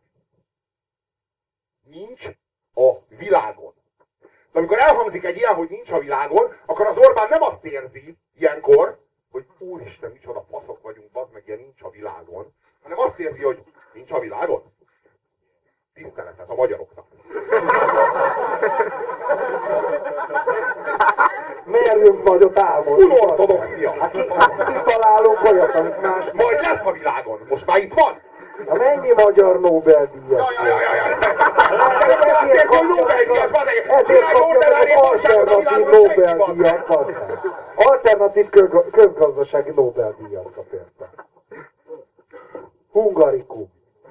Nincs a világon. De amikor elhangzik egy ilyen, hogy nincs a világon, akkor az Orbán nem azt érzi ilyenkor, hogy úristen, micsoda faszok vagyunk, bazd meg, ilyen nincs a világon, hanem azt érzi, hogy nincs a világon. Tiszteletet a magyaroknak. Merjünk nagyot álmodni. Unortodoxia. Hát kitalálunk olyat, amit más... Majd lesz a világon. Most már itt van. Na mennyi magyar Nobel-díjas? Ezért kapja Nobel-díjas, ezért kapja az alternatív Nobel-díjat, alternatív közgazdasági Nobel-díjat kap érte. Hungarikum.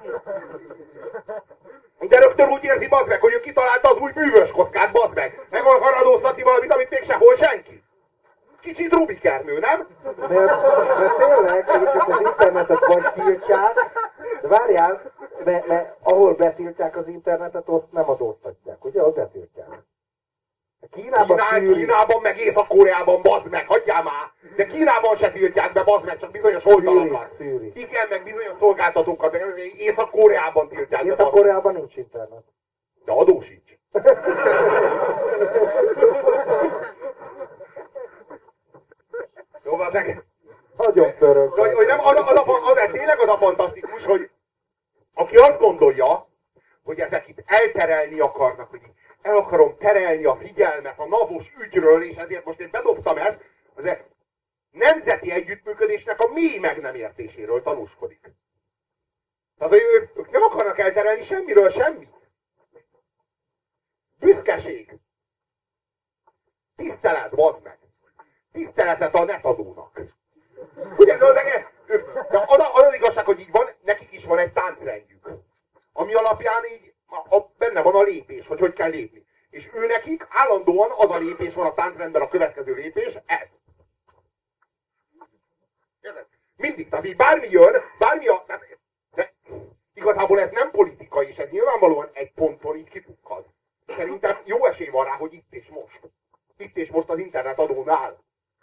De rögtön úgy érzi, bazd meg, hogy ő kitalálta az új bűvös kockát, bazd meg. Meg akar adóztatni valamit, amit még sehol senki. Kicsit Rubikernő, nem? Mert tényleg egyébként az internetet vagy tiltják, de várjál, mert ahol betiltják az internetet, ott nem adóztatják, ugye? Ott betiltják. Kínában meg Észak-Koreában, bazd meg, hagyjál már! De Kínában se tiltják be, bazd meg, csak bizonyos oldalakat. Igen, meg bizonyos szolgáltatókat, de Észak-Koreában tiltják be. Észak-Koreában nincs internet. De adó sincs. Jó, bazd nagyon török. Hogy nem, tényleg az a fantasztikus, hogy aki azt gondolja, hogy ezek itt elterelni akarnak, hogy el akarom terelni a figyelmet a NAV-os ügyről, és ezért most én bedobtam ezt, az nemzeti együttműködésnek a mély meg nem értéséről tanúskodik. Tehát ők nem akarnak elterelni semmiről semmit. Büszkeség. Tisztelet, bazd meg. Tiszteletet a netadónak. Ugye, de az igazság, hogy így van, nekik is van egy táncrendjük. Ami alapján így benne van a lépés, hogy kell lépni. És ő nekik állandóan az a lépés van a táncrendben, a következő lépés, ez. Mindig, tehát így bármi jön, de igazából ez nem politikai, és ez nyilvánvalóan egy ponton így kipukkad. Szerintem jó esély van rá, hogy itt és most. Itt és most az internetadónál.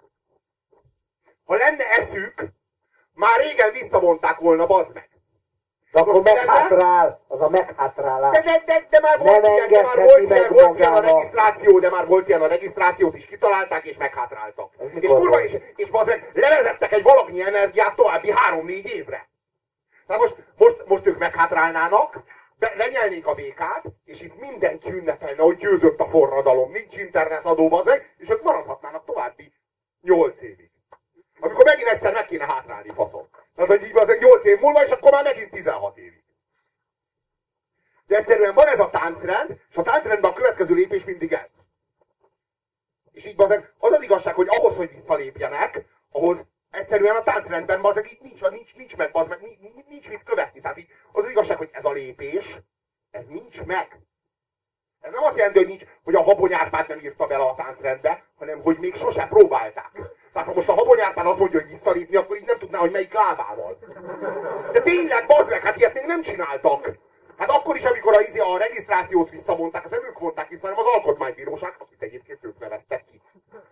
Ha lenne eszük, már régen visszavonták volna, bazd meg. De akkor meghátrál, az a meghátrálás. De már volt ilyen a regisztráció, de már volt ilyen a regisztrációt is kitalálták, és meghátráltak. És kurva, és bazd meg, levezettek egy valagnyi energiát további 3-4 évre. Tehát most ők meghátrálnának, lenyelnék a békát, és itt mindenki ünnepelne, hogy győzött a forradalom, nincs internetadó, bazd meg, és ők maradhatnának további 8 évig. Amikor megint egyszer meg kéne hátrálni, faszom. Tehát, hogy így az 8 év múlva, és akkor már megint 16 évig. De egyszerűen van ez a táncrend, és a táncrendben a következő lépés mindig ez. És így az az igazság, hogy ahhoz, hogy visszalépjenek, ahhoz egyszerűen a táncrendben bazeg így nincs meg, bazeg, nincs mit követni. Tehát így az igazság, hogy ez a lépés, ez nincs meg. Ez nem azt jelenti, hogy a Habony Árpád nem írta bele a táncrendbe, hanem hogy még sosem próbálták. Tehát ha most a Habony Árpád azt mondja, hogy visszalépni, akkor így nem tudná, hogy melyik lábával. De tényleg, bazd meg, hát ilyet még nem csináltak. Hát akkor is, amikor a regisztrációt visszavonták, az nem ők vonták vissza, hanem az Alkotmánybíróság, akit egyébként ők neveztek ki.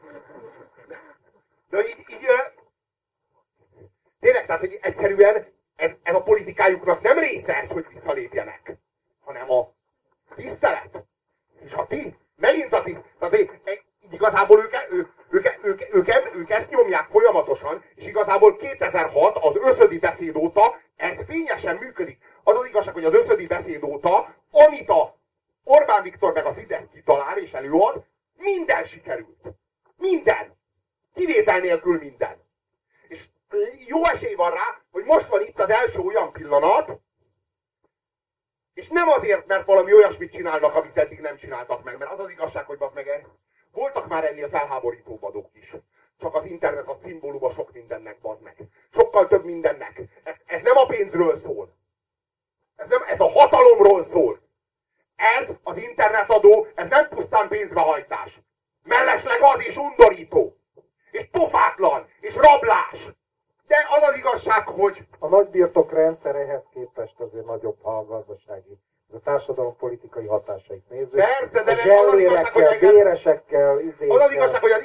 De így tényleg, tehát, hogy egyszerűen ez a politikájuknak nem része ez, hogy visszalépjenek, hanem a tisztelet. És a megint a tisztelet. Tehát igazából ők ezt nyomják folyamatosan, és igazából 2006 az összödi beszéd óta ez fényesen működik. Az az igazság, hogy az összödi beszéd óta, amit a Orbán Viktor meg a Fidesz kitalál és előad, minden sikerült. Minden. Kivétel nélkül minden. És jó esély van rá, hogy most van itt az első olyan pillanat, és nem azért, mert valami olyasmit csinálnak, amit eddig nem csináltak meg, mert az az igazság, hogy bazd meg, voltak már ennél felháborítóbb adók is. Csak az internet a szimbóluma sok mindennek, bazd meg. Sokkal több mindennek. Ez nem a pénzről szól. Ez a hatalomról szól. Ez az internetadó, ez nem pusztán pénzbehajtás. Mellesleg az is undorító. És pofátlan. És rablás. De az az igazság, hogy... A nagybirtok rendszer ehhez képest azért nagyobb, ha a gazdasági, a társadalom politikai hatásait nézzük. Persze, de az az igazság, hogy béresekkel, az az igazság, hogy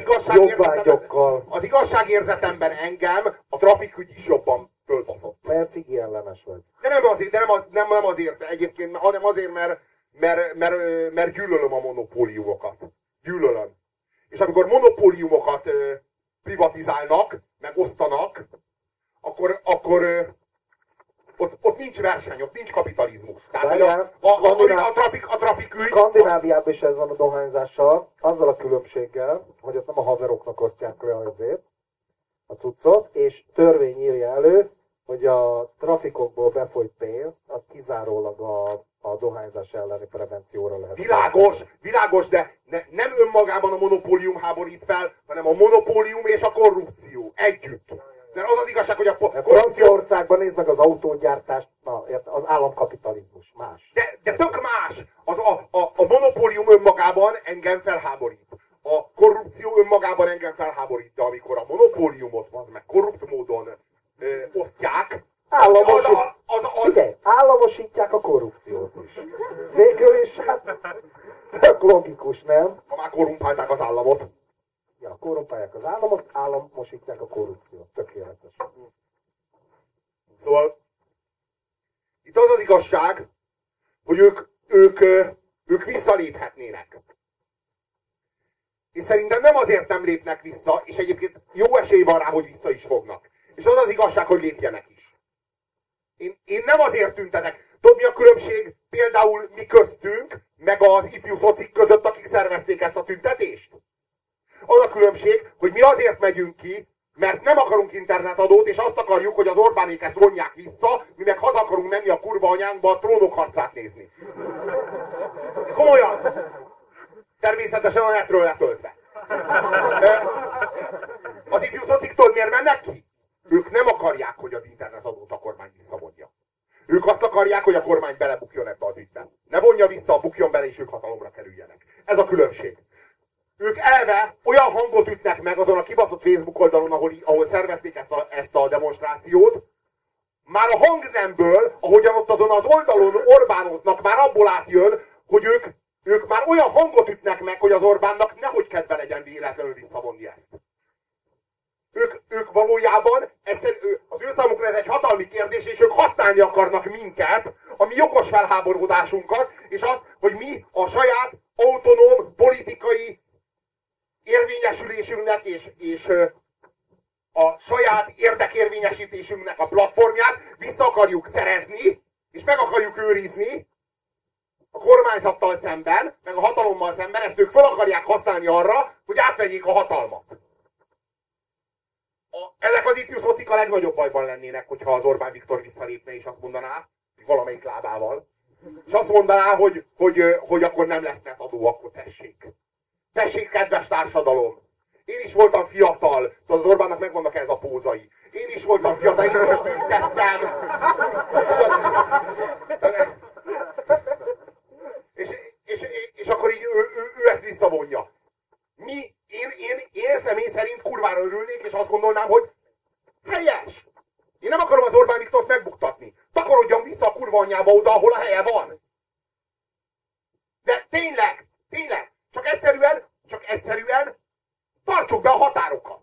az igazságérzetemben engem a trafikügy is jobban fölbaszott. Mert cigi ellenes vagy. De nem azért egyébként, hanem azért, mert gyűlölöm a monopóliumokat. Gyűlölöm. És amikor monopóliumokat privatizálnak, meg osztanak, akkor ott nincs verseny, ott nincs kapitalizmus. Tehát a trafikügy... Skandináviában is ez van a dohányzással, azzal a különbséggel, hogy ott nem a haveroknak osztják le azért a cuccot, és törvény írja elő, hogy a trafikokból befolyt pénzt, az kizárólag a dohányzás elleni prevencióra lehet. Világos, de nem önmagában a monopólium háborít fel, hanem a monopólium és a korrupció együtt. Mert az az igazság, hogy a Franciaországban nézd meg az autógyártást, az államkapitalizmus más. De tök más. A monopólium önmagában engem felháborít. A korrupció önmagában engem felháborít, de amikor a monopóliumot meg korrupt módon osztják, államosítják a korrupciót is. Végül is, hát, tök logikus, nem? Ha már korrumpálták az államot. Ja, korrumpálják az államot, államosítják a korrupciót. Tökéletes. Szóval itt az az igazság, hogy ők visszaléphetnének. És szerintem nem azért nem lépnek vissza, és egyébként jó esély van rá, hogy vissza is fognak. És az az igazság, hogy lépjenek is. Én nem azért tüntetek. Tudod, mi a különbség például mi köztünk, meg az ifjú szocik között, akik szervezték ezt a tüntetést? Az a különbség, hogy mi azért megyünk ki, mert nem akarunk internetadót, és azt akarjuk, hogy az Orbánék ezt vonják vissza, mi meg haza akarunk menni a kurva anyánkba a trónok harcát nézni. Komolyan! Természetesen a netről letöltve. Az ifjú szociktól miért mennek ki? Ők nem akarják, hogy az internetadót a kormány visszavonja. Ők azt akarják, hogy a kormány belebukjon ebbe az ügyben. Ne vonja vissza, bukjon bele, és ők hatalomra kerüljenek. Ez a különbség. Ők elve olyan hangot ütnek meg azon a kibaszott Facebook oldalon, ahol szervezték ezt a demonstrációt, már a hangnemből, ahogyan ott azon az oldalon Orbánoznak, már abból átjön, hogy ők már olyan hangot ütnek meg, hogy az Orbánnak nehogy kedve legyen véletlenül visszavonni ezt. Ők valójában az ő számukra ez egy hatalmi kérdés, és ők használni akarnak minket, a mi jogos felháborodásunkat, és azt, hogy mi a saját autonóm politikai érvényesülésünknek és a saját érdekérvényesítésünknek a platformját vissza akarjuk szerezni, és meg akarjuk őrizni a kormányzattal szemben, meg a hatalommal szemben, ezt ők fel akarják használni arra, hogy átvegyék a hatalmat. Ezek az ifjú szocik a legnagyobb bajban lennének, hogyha az Orbán Viktor visszalépne, és azt mondaná, valamelyik lábával, és azt mondaná, hogy akkor nem lesz netadó, akkor tessék. Tessék, kedves társadalom! Én is voltam fiatal, az Orbánnak megvannak ez a pózai. Én is voltam fiatal, én is tüntettem. És akkor így ő ezt visszavonja. Én személy szerint kurvára örülnék, és azt gondolnám, hogy helyes! Én nem akarom az Orbán Viktort megbuktatni. Takarodjon vissza a kurva anyjába oda, ahol a helye van. De tényleg, csak egyszerűen tartsuk be a határokat.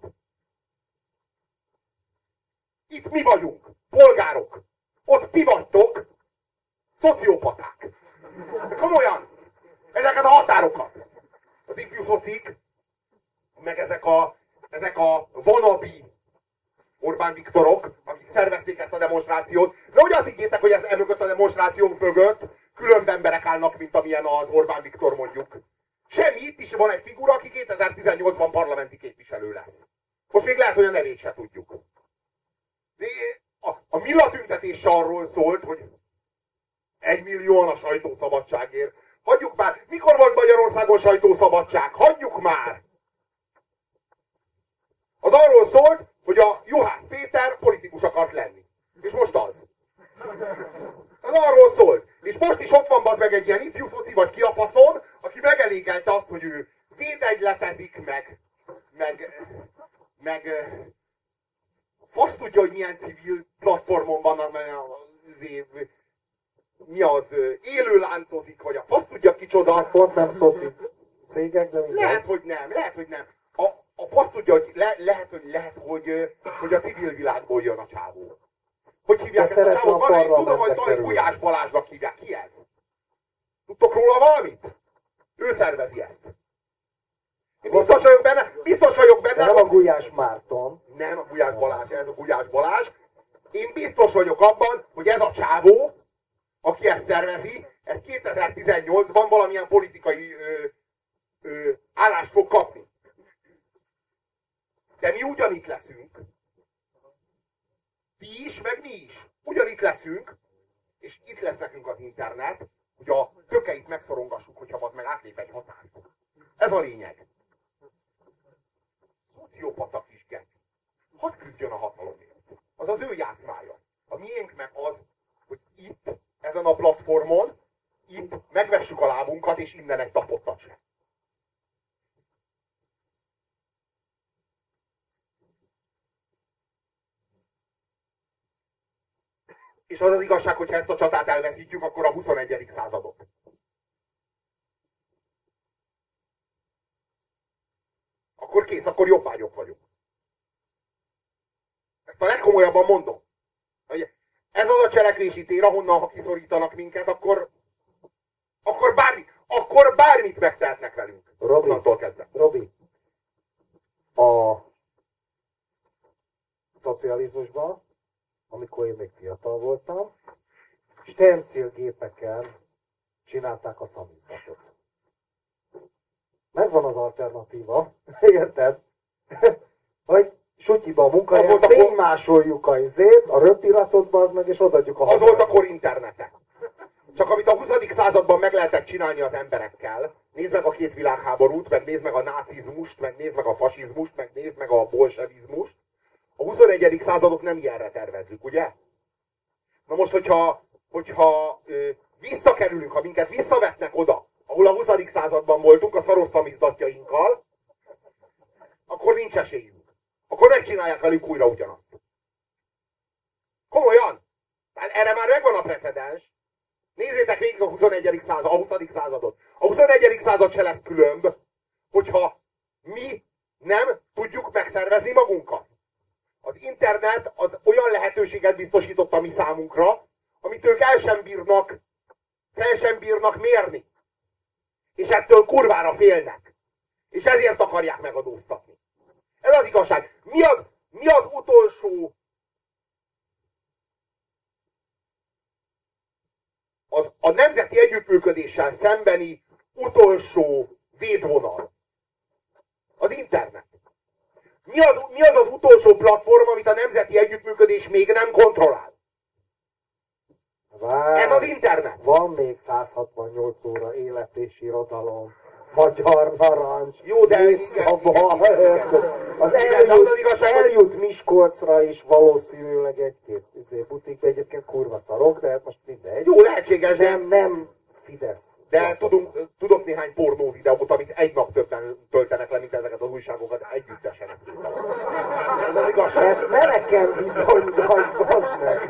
Itt mi vagyunk, polgárok. Ott ti vagytok, szociopaták. De komolyan, ezeket a határokat. Az ifjú szocik, meg ezek a wannabe Orbán Viktorok, akik szervezték ezt a demonstrációt. De hogy azt higgyétek, hogy emögött a demonstrációk mögött különb emberek állnak, mint amilyen az Orbán Viktor mondjuk. Semmi, itt is van egy figura, aki 2018-ban parlamenti képviselő lesz. Most még lehet, hogy a nevét se tudjuk. De a Milla tüntetése arról szólt, hogy 1 millióan a sajtószabadságért. Hagyjuk már! Mikor volt Magyarországon sajtószabadság? Hagyjuk már! Az arról szólt, hogy a Juhász Péter politikus akart lenni. És most az. Az arról szólt. És most is ott van bazd meg egy ilyen ifjú szoci vagy ki a faszon, aki megelégelte azt, hogy ő védegyletezik, meg fasz tudja, hogy milyen civil platformon vannak, mi az, élő láncozik, vagy a fasz tudja kicsoda. Pont nem szoci cégek, de minden. Lehet, hogy nem. A fasz tudja, hogy lehet, hogy a civil világból jön a csávó. Hogy hívják ezt a csávót? Van egy, tudom, hogy Gulyás Balázsnak hívják. Ki ez? Tudtok róla valamit? Ő szervezi ezt. Én biztos vagyok benne. Nem a Gulyás Márton. Nem a Gulyás Balázs, ez a Gulyás Balázs. Én biztos vagyok abban, hogy ez a csávó, aki ezt szervezi, ez 2018-ban valamilyen politikai állást fog kapni. De mi ugyanitt leszünk. Ti is, meg mi is. Ugyanitt leszünk, és itt lesz nekünk az internet, hogy a tökeit megszorongassuk, hogyha az meg átlép egy határt. Ez a lényeg. Szociopata kis geci. Hadd küzdjön a hatalomért. Az az ő játszmája. A miénk meg az, hogy itt, ezen a platformon, itt megvessük a lábunkat, és innen egy tapottat sem. És az az igazság, hogyha ezt a csatát elveszítjük, akkor a 21. századot. Akkor kész, akkor jobbágyok vagyunk. Ezt a legkomolyabban mondom. Ez az a cselekvési tér, ahonnan, ha kiszorítanak minket, akkor bármit megtehetnek velünk. Robi, a szocializmusban, amikor én még fiatal voltam, stencilgépeken csinálták a szamizdatot. Megvan az alternatíva, érted? Hogy sutyiba a munkahelyen fénymásoljuk a röpillatotba, az meg, és odaadjuk a az volt a kor internete. Csak amit a 20. században meg lehetett csinálni az emberekkel, nézd meg a két világháborút, meg nézd meg a nácizmust, meg nézd meg a fasizmust, meg nézd meg a bolsevizmust. A 21. századot nem ilyenre tervezzük, ugye? Na most, hogyha visszakerülünk, ha minket visszavetnek oda, ahol a 20. században voltunk, a szaros szamizdatjainkkal, akkor nincs esélyünk. Akkor megcsinálják velük újra ugyanazt. Komolyan! a 21. század, a 20. századot. A 21. század se lesz különb, hogyha mi nem tudjuk megszervezni magunkat. Az internet az olyan lehetőséget biztosított a mi számunkra, amit ők fel sem bírnak mérni. És ettől kurvára félnek. És ezért akarják megadóztatni. Ez az igazság. Mi az utolsó a nemzeti együttműködéssel szembeni utolsó védvonal? Az internet. Mi az utolsó platform, amit a nemzeti együttműködés még nem kontrollál? Ez az internet. Van még 168 óra élet és irodalom. Magyar narancs. Jó, de az eljut Miskolcra is valószínűleg egy-két butikba, egyébként kurva szarok, de hát most mindegy. Jó, lehetséges, de nem Fidesz. De tudok néhány pornó videót, amit egy nap többen töltenek le, mint ezeket az újságokat együttesen. Ez az igazság. Ezt ne nekem bizonyítass, bazd meg.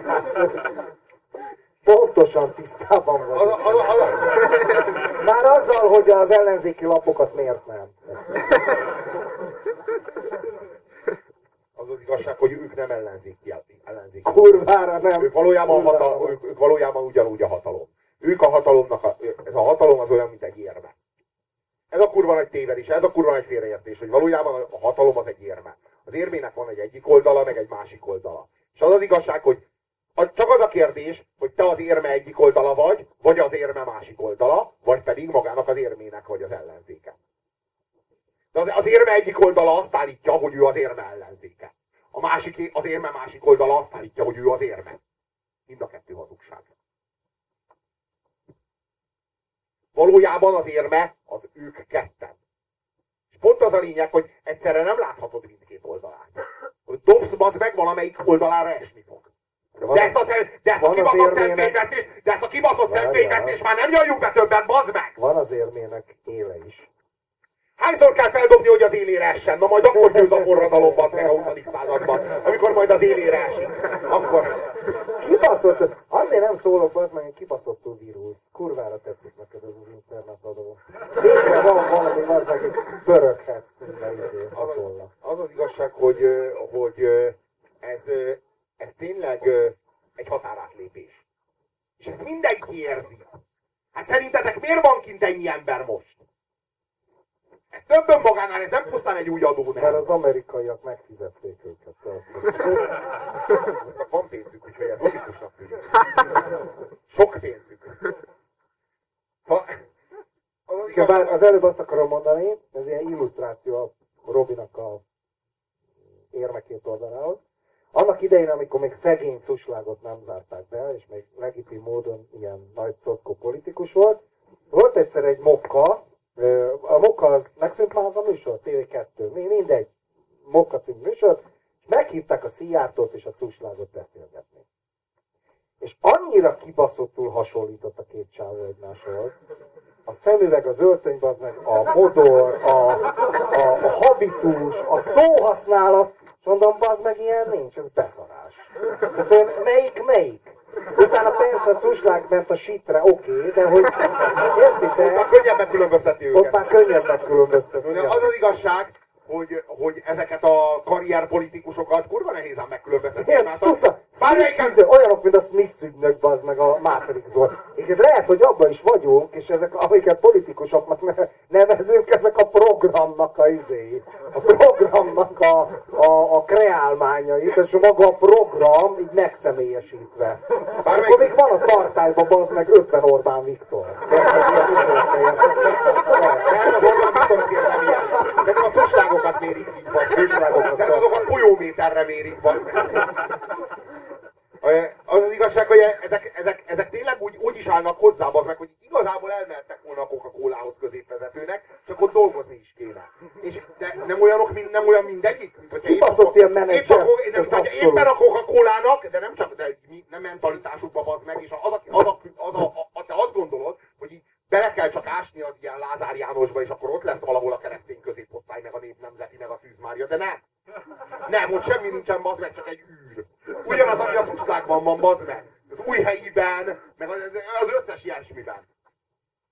Pontosan tisztában vagy. Már azzal, hogy az ellenzéki lapokat miért nem. Az az igazság, hogy ők nem ellenzéki. Kurvára nem. Ők valójában ugyanúgy a hatalom. Ők a hatalomnak, ez a hatalom az olyan, mint egy érme. Ez a kurva nagy tévedés, ez a kurva nagy félreértés, hogy valójában a hatalom az egy érme. Az érmének van egy egyik oldala, meg egy másik oldala. És az az igazság, hogy csak az a kérdés, hogy te az érme egyik oldala vagy az érme másik oldala, vagy pedig magának az érmének vagy az ellenzéke. De az érme egyik oldala azt állítja, hogy ő az érme ellenzéke. Az érme másik oldala azt állítja, hogy ő az érme. Mind a kettő hazugság. Valójában az érme az ők ketten. És pont az a lényeg, hogy egyszerre nem láthatod mindkét oldalát. Hogy dobsz, bazd meg, valamelyik oldalára esni fog. De ezt a kibaszott szemfényvesztést már nem nyaljuk be többet, bazd meg! Van az érmének éle is. Hányszor kell feldobni, hogy az élére essen? Na majd akkor győz a forradalom, bazd meg a 20. században. Amikor majd az élére esik. Akkor... Kibaszott, azért nem szólok, bazd meg, egy kibaszottú vírus. Kurvára tetszik neked ez az internetadó. Végre van valami, bazd meg, pöröghetsz szinte az az igazság, hogy ez tényleg egy határátlépés. És ezt mindenki érzi. Hát szerintetek miért van kint ennyi ember most? Ez több önmagánál, ez nem pusztán egy új adó, nem? Mert az amerikaiak megfizették őket. Van pénzük, úgyhogy ez logikusnak tűnik. Sok pénzük. Bár az előbb azt akarom mondani, ez ilyen illusztráció a Robinak a érmekét oldalához. Annak idején, amikor még szegény Szuslágot nem zárták be, és még legitim módon ilyen nagy szockopolitikus volt egyszer egy Mokka, a Mokka az megszűnt már az a műsor, TV2, mindegy, Mokka című műsor, és meghívták a Szijjártót és a Szuslágot beszélgetni. És annyira kibaszottul hasonlított a két csávó egymáshoz, a szemüveg, az öltönyben, az meg a modor, a habitus, a szóhasználat, és mondom, bazd meg, ilyen nincs, ez beszarás. Tehát melyik? Utána persze a Cuslág ment a sitre, oké, de hogy értitek? Ott már könnyebben különböztetni őket. Ott már könnyebben különböztetni. Az az igazság, hogy ezeket a karrierpolitikusokat kurva nehéz ám megkülönböztetni. Olyanok, mint a Smith ügynök, bazd meg a Matrixból. És lehet, hogy abban is vagyunk, és ezek, amiket politikusoknak nevezünk, ezek a programnak a izéi. A programnak a kreálmányai, és maga a program így megszemélyesítve. És akkor még van a tartályban, bazd meg 50 Orbán Viktor. Nem, az Orbán Viktor azért nem ilyen. Szerintem a Cuslágokat mérik így, bazd. Szerintem azokat folyóméterre mérik, bazd meg. Az az igazság, hogy ezek tényleg úgy is állnak hozzá, bazd meg, hogy igazából elmehettek volna a Coca-Colához középvezetőnek, csak ott dolgozni is kéne. De nem olyan mindegyik, mint hogyha éppen a Coca-Colának, de nem csak nem mentalitásukba, bazd meg, és te azt gondolod, hogy így bele kell csak ásni az ilyen Lázár Jánosba, és akkor ott lesz valahol a keresztény középosztály, meg a Népnemzeti, meg a Szűz Mária, de nem. Nem, ott semmi nincsen, bazd meg, csak egy űr. Ugyanaz, ami a Cuslágban van, bazd meg. Az Újhelyiben, meg az összes ilyesmiben.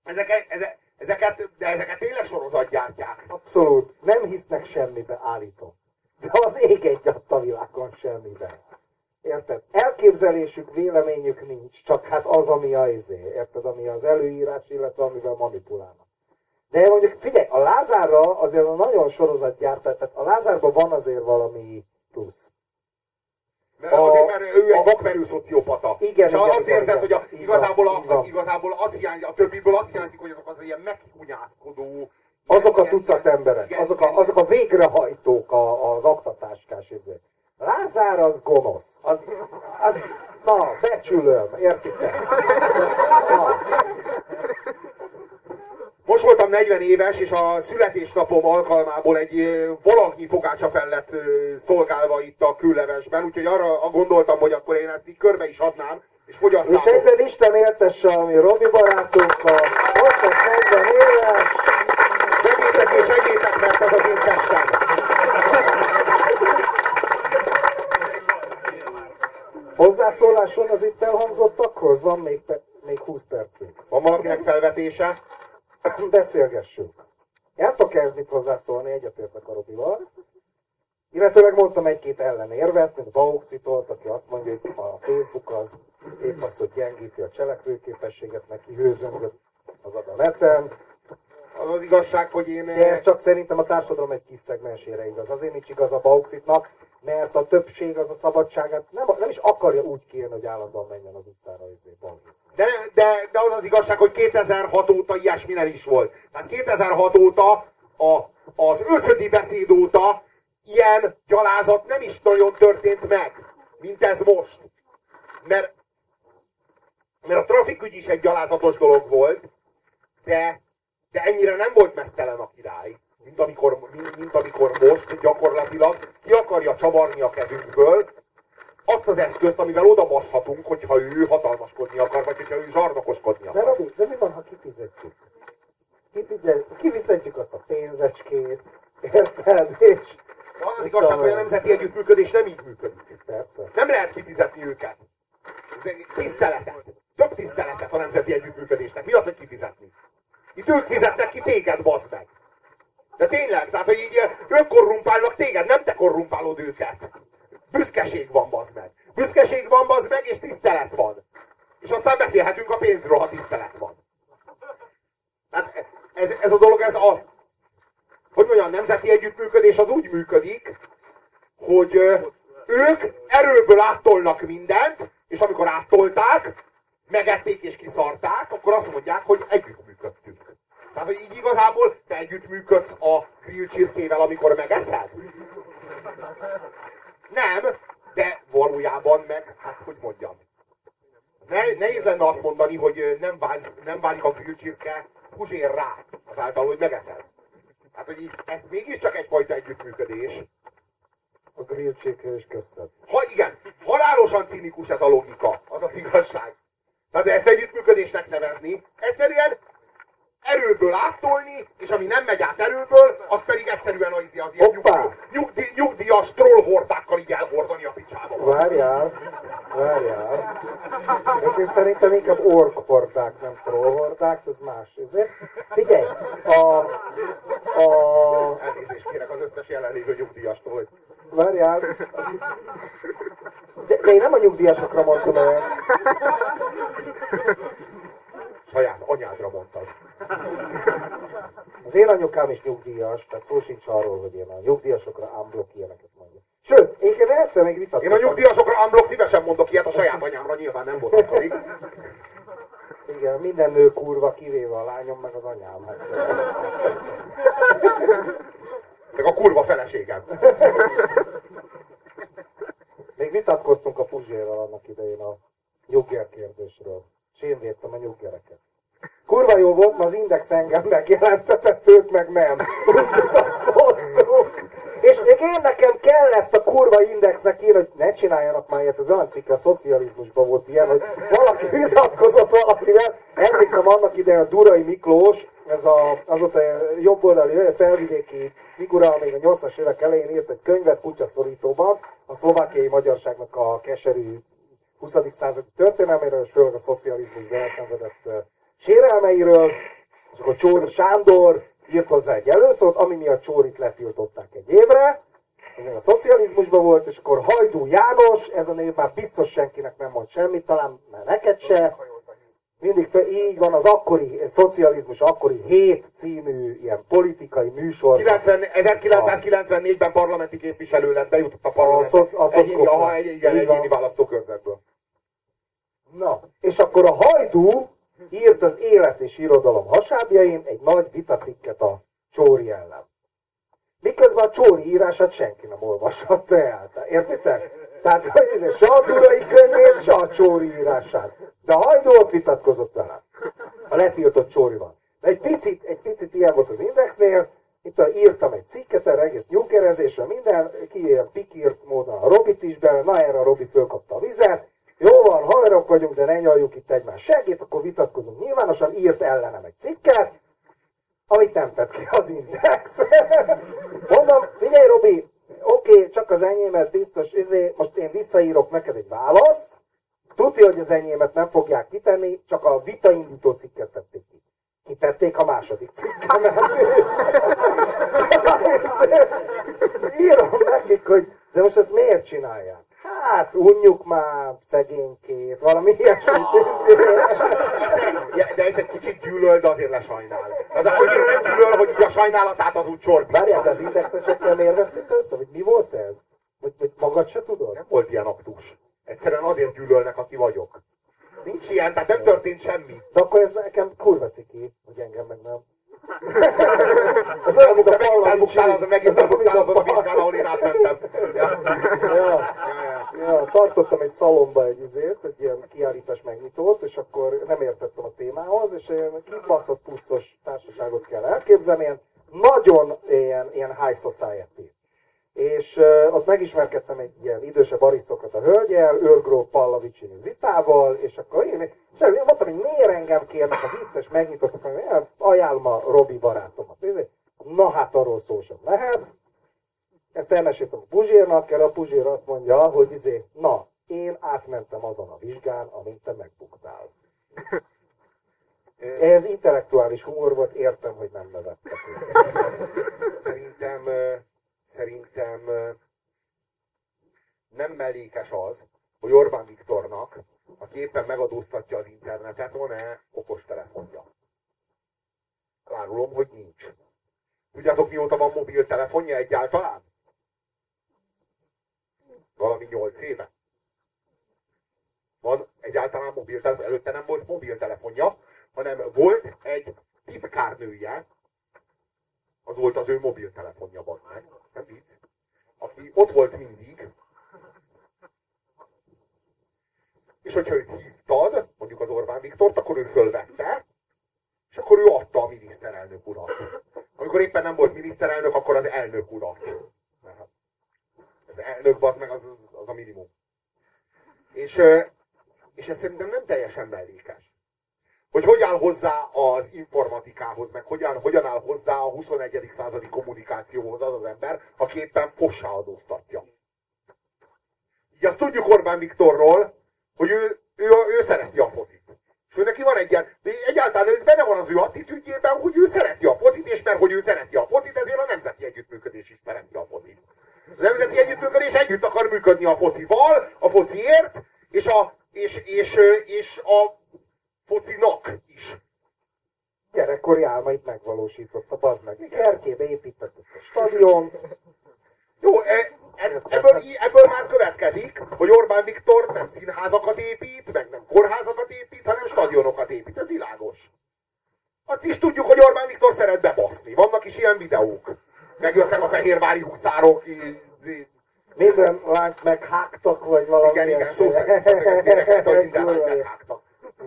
ezeket tényleg sorozatgyártják. Abszolút. Nem hisznek semmibe, állítom. De az ég egy adta világon semmibe. Érted? Elképzelésük, véleményük nincs, csak hát az, ami érted? Ami az előírás, illetve amivel manipulálnak. De mondjuk, figyelj, a Lázárra azért a nagyon sorozatgyártás, tehát a Lázárban van azért valami plusz. Azért, mert ő egy vakmerő szociopata. Igen, és azt érzed, hogy igazából az hiányzik, a többiből azt hiányzik, hogy azok az ilyen meghunyászkodó... Azok a tucat emberek, azok a végrehajtók az oktatáskás izé. Lázár az gonosz. Na, becsülöm, értitek? Na. Most voltam 40 éves, és a születésnapom alkalmából egy valagnyi pogácsa fel lett szolgálva itt a küllevesben, úgyhogy arra gondoltam, hogy akkor én ezt így körbe is adnám, és fogyasztátok. És egyben Isten éltesse a mi Robi barátunkkal, most lett 40 éves. Vegyétek és egyétek, mert ez az én testem. Hozzászólás van az itt elhangzottakhoz? Van még 20 percünk. Van valakinek felvetése? Beszélgessünk. El tudok ezt mit hozzászólni, egyetértek a Robival. Illetőleg mondtam egy-két ellenérvet, mint Bauxitolt, aki azt mondja, hogy a Facebook az épp az, hogy gyengíti a cselekvőképességet, meg kihőzöngött magad a neten. Az igazság, hogy én... De ez csak szerintem a társadalom egy kis szegmensére igaz. Azért nincs igaz a Bauxitnak, mert a többség az a szabadságát nem is akarja úgy kérni, hogy állandóan menjen az utcára balhézni. De az az igazság, hogy 2006 óta ilyesmi nem is volt. Tehát 2006 óta, az őszödi beszéd óta ilyen gyalázat nem is nagyon történt meg, mint ez most. Mert a trafikügy is egy gyalázatos dolog volt, de ennyire nem volt meztelen a király, mint amikor most gyakorlatilag ki akarja csavarni a kezünkből azt az eszközt, amivel odabaszhatunk, hogyha ő hatalmaskodni akar, vagy hogyha ő zsarnokoskodni akar. De Robi, de mi van, ha kifizetjük? Kifizetjük azt a pénzecskét, érted? És az igazság, hogy a nemzeti együttműködés nem így működik. Persze. Nem lehet kifizetni őket. Tiszteletet. Több tiszteletet a nemzeti együttműködésnek. Mi az, hogy kifizetni? Itt ők fizetnek ki téged, bazd meg. De tényleg, tehát, hogy így ők korrumpálnak téged, nem te korrumpálod őket. Büszkeség van, bazd meg. Büszkeség van, bazd meg, és tisztelet van. És aztán beszélhetünk a pénzről, ha tisztelet van. Tehát ez a dolog, hogy mondjam, a nemzeti együttműködés az úgy működik, hogy ők erőből áttolnak mindent, és amikor áttolták, megették és kiszarták, akkor azt mondják, hogy együttműködtünk. Tehát, hogy így igazából te együttműködsz a grill csirkével, amikor megeszed? Nem, de valójában meg, hát hogy mondjam. Nehéz lenne azt mondani, hogy nem válik a grill csirke húzsérrá azáltal, hogy megeszed. Hát, hogy így, ez mégiscsak egyfajta együttműködés. A grill csirke is köztet. Igen, halálosan cinikus ez a logika, az az igazság. Tehát ezt együttműködésnek nevezni, egyszerűen erőből áttolni, és ami nem megy át erőből, az pedig egyszerűen az ilyen nyugdíjas trollhordákkal így elhordani a picsába. Várjál. Én szerintem inkább orkhordák, nem trollhordák, ez más. Ezért. Figyelj, Elnézést kérek az összes jelenlévő nyugdíjastól, hogy... Várjál. De én nem a nyugdíjasokra mondtam ezt. Saját anyádra mondtad. Az én anyukám is nyugdíjas, tehát szó sincs arról, hogy én a nyugdíjasokra unblock ilyeneket mondjak. Sőt, én egyszer még vitatkoztam. Én a nyugdíjasokra unblock szívesen mondok ilyet, a saját anyámra nyilván nem vonatkozik. Igen, minden nő kurva, kivéve a lányom, meg az anyám. Hát, meg a kurva feleségem. Még vitatkoztunk a Puzsérral annak idején a nyugger kérdésről. És én védtem a nyuggereket. Kurva jó volt, mert az Index engem megjelentetett, ők meg nem. Úgy vitatkoztunk. És még én nekem kellett a kurva Indexnek írni, hogy ne csináljanak már ilyet, az olyan cikke a szocializmusban volt ilyen, hogy valaki vitatkozott valakivel. Emlékszem annak idején a Durai Miklós, ez azóta jobboldali felvidéki figura, még a 80-as évek elején írt egy könyvet kutyaszorítóban, a szlovákiai magyarságnak a keserű 20. századi történelméről, és főleg a szocializmusban elszenvedett sérelmeiről, És akkor Csóri Sándor írt hozzá egy előszót, ami miatt Csórit letiltották egy évre, még a szocializmusban volt, és akkor Hajdú János, ez a név már biztos senkinek nem mond semmit, talán már neked se. Mindig így van, az akkori szocializmus, akkori 7 című ilyen politikai műsor. 1994-ben parlamenti képviselő lett, bejutott a parlamentbe. Egyéni választókörzetből. Na, és akkor a Hajdú írt az Élet és Irodalom hasábjain egy nagy vitacikket a Csóri ellen. Miközben a Csóri írását senki nem olvashatta el. Értitek? Tehát se a Durai könyvét, se a Csóri írását. De a Hajdú ott vitatkozott vele. A letiltott Csórival. De egy picit ilyen volt az Indexnél. Itt írtam egy cikket, erre egész nyuggerezésre minden, ki ilyen pikírt módon a Robit is bele, na erre a Robi fölkapta a vizet. Jó van, haverok vagyunk, de ne nyaljuk itt egymás segít, akkor vitatkozunk nyilvánosan, írt ellenem egy cikket, amit nem tett ki az Index. Mondom, figyelj Robi, oké, csak az enyémet biztos, most én visszaírok neked egy választ, tudja, hogy az enyémet nem fogják kitenni, csak a vitaindító cikket tették ki. Kitették a második cikkemet. Írom nekik, hogy de most ezt miért csinálják? Hát, unjuk már szegénykét, valami ilyesmit. De ez egy kicsit gyűlöl, de azért lesajnál. Az annyira nem gyűlöl, hogy így a sajnálatát az úgy csorbít. Várjál, de az indexesekkel miért veszik össze? Vagy mi volt ez? Vagy magad se tudod? Nem volt ilyen aktus. Egyszerűen azért gyűlölnek, aki vagyok. Nincs ilyen, tehát nem történt semmi. De akkor ez nekem kurva ciki, hogy engem meg nem. Ez olyan, mint a Pallavicsi. Az megint elbuktál azon a vizsgán, ahol én átmentem. Ja, tartottam egy szalomba egy ilyen kiállítás megnyitót, és akkor nem értettem a témához, és ilyen kibaszott puccos társaságot kell elképzelni, ilyen nagyon ilyen high society. És ott megismerkedtem egy ilyen idősebb arisztokrata hölgyel, Őrgróf Pallavicini Zitával, és akkor én mondtam, hogy miért engem kérnek a vicces megnyitottak, hogy ajánlom a Robi barátomat. Na hát arról szó sem lehet. Ezt elmeséltem a Puzsérnak, erre a Puzsér azt mondja, hogy na, én átmentem azon a vizsgán, amint te megbuktál. Ez intellektuális humor volt, értem, hogy nem nevettek. Szerintem nem mellékes az, hogy Orbán Viktornak, aki éppen megadóztatja az internetet, van-e okostelefonja. Elárulom, hogy nincs. Tudjátok, mióta van mobiltelefonja egyáltalán? Valami 8 éve. Van egyáltalán mobiltelefon. Előtte nem volt mobiltelefonja, hanem volt egy titkárnője, az volt az ő mobiltelefonja, bazd meg. Nem vicc. Aki ott volt mindig, és hogyha őt hívtad, mondjuk az Orbán Viktort, akkor ő fölvette, és akkor ő adta a miniszterelnök urat. Amikor éppen nem volt miniszterelnök, akkor az elnök urat. Az elnök, bazd meg, az a minimum. És ez szerintem nem teljesen mellékes. Hogy áll hozzá az informatikához, meg hogyan áll hozzá a 21. századi kommunikációhoz az ember, aki éppen fossá adóztatja. Így azt tudjuk Orbán Viktorról, hogy ő szereti a focit. És ő neki van egyáltalán ő benne van az ő attitűdjében, hogy ő szereti a focit, és mert hogy ő szereti a focit, ezért a nemzeti együttműködés is szereti a focit. A nemzeti együttműködés együtt akar működni a focival, a fociért, és a focinak is. Gyerekkori álmait megvalósította, bazd meg. Kertjébe építettek a stadiont. Jó, ebből már következik, hogy Orbán Viktor nem színházakat épít, meg nem kórházakat épít, hanem stadionokat épít. Ez világos. Azt is tudjuk, hogy Orbán Viktor szeret bebaszni. Vannak is ilyen videók. Megjöttek a fehérvári huszárok. Minden lányt meghágtak, vagy valami. Igen, szó szerint. Ezt énekelte, hogy minden lányt meghágtak.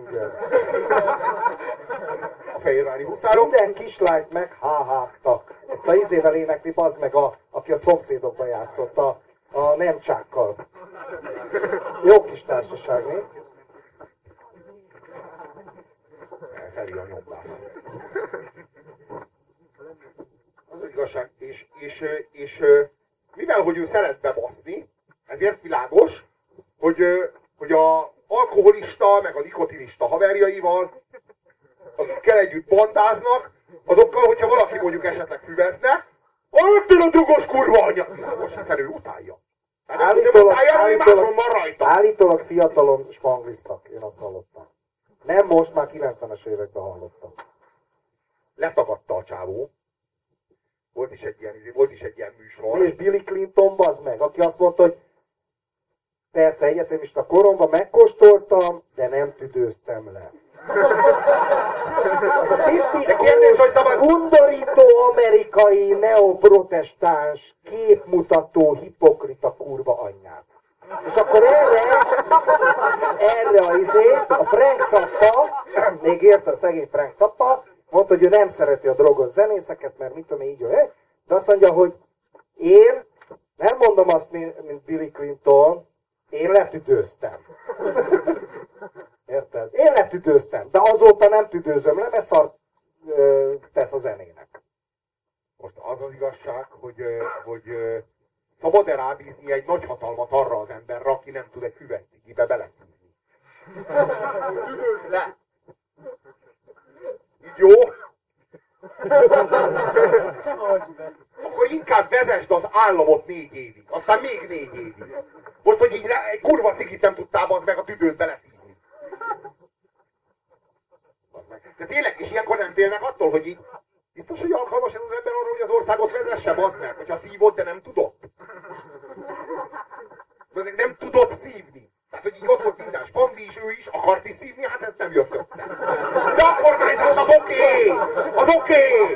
A fehérvári huszárok. Minden kislányt meghágtak. A izével énekli, bazd meg, aki a Szomszédokban játszott, a nemcsákkal. Jó kis társaság, mi? Feli a nyomlász. Az igazság. És mivel, hogy ő szeret bebaszni, ezért világos, hogy a alkoholista, meg a nikotinista haverjaival, akik akikkel együtt bandáznak, azokkal, hogyha valaki mondjuk esetleg füvezne, rögtön a drogos kurva anya! Most hiszen ő utálja. Állítólag fiatalon spangliztak, én azt hallottam. Nem most, már 90-es években hallottam. Letagadta a csávó. Volt is egy ilyen műsor. És Billy Clinton, bazd meg, aki azt mondta, hogy persze egyetemista koromban megkóstoltam, de nem tüdőztem le. Az a tipikus, undorító amerikai neoprotestáns képmutató hipokrita kurva anyját. És akkor erre a Frank Zappa, még érte a szegény Frank Zappa, mondta, hogy ő nem szereti a drogos zenészeket, mert mit tudom én így, de azt mondja, hogy én nem mondom azt, mint Billy Clinton, én letüdőztem. Érted? Én letüdőztem, de azóta nem tüdőzöm le, mert szar tesz a zenének. Most az az igazság, hogy szabad-e rábízni egy nagy hatalmat arra az emberre, aki nem tud egy füves cigibe beleszívni. Tüdőzd le! Így jó? Akkor inkább vezesd az államot 4 évig, aztán még 4 évig. Most, hogy így egy kurva cigit nem tudtál, az meg a tüdőt beleszívni. De tényleg, és ilyenkor nem félnek attól, hogy így biztos, hogy alkalmas ez az ember arra, hogy az országot vezesse, bazd meg, hogyha szívod, de nem tudod. Nem tudod szívni. Tehát, hogy így ott volt minden spangli is, ő is akart is szívni, hát ez nem jött össze. De a kormányzás az oké! Az oké!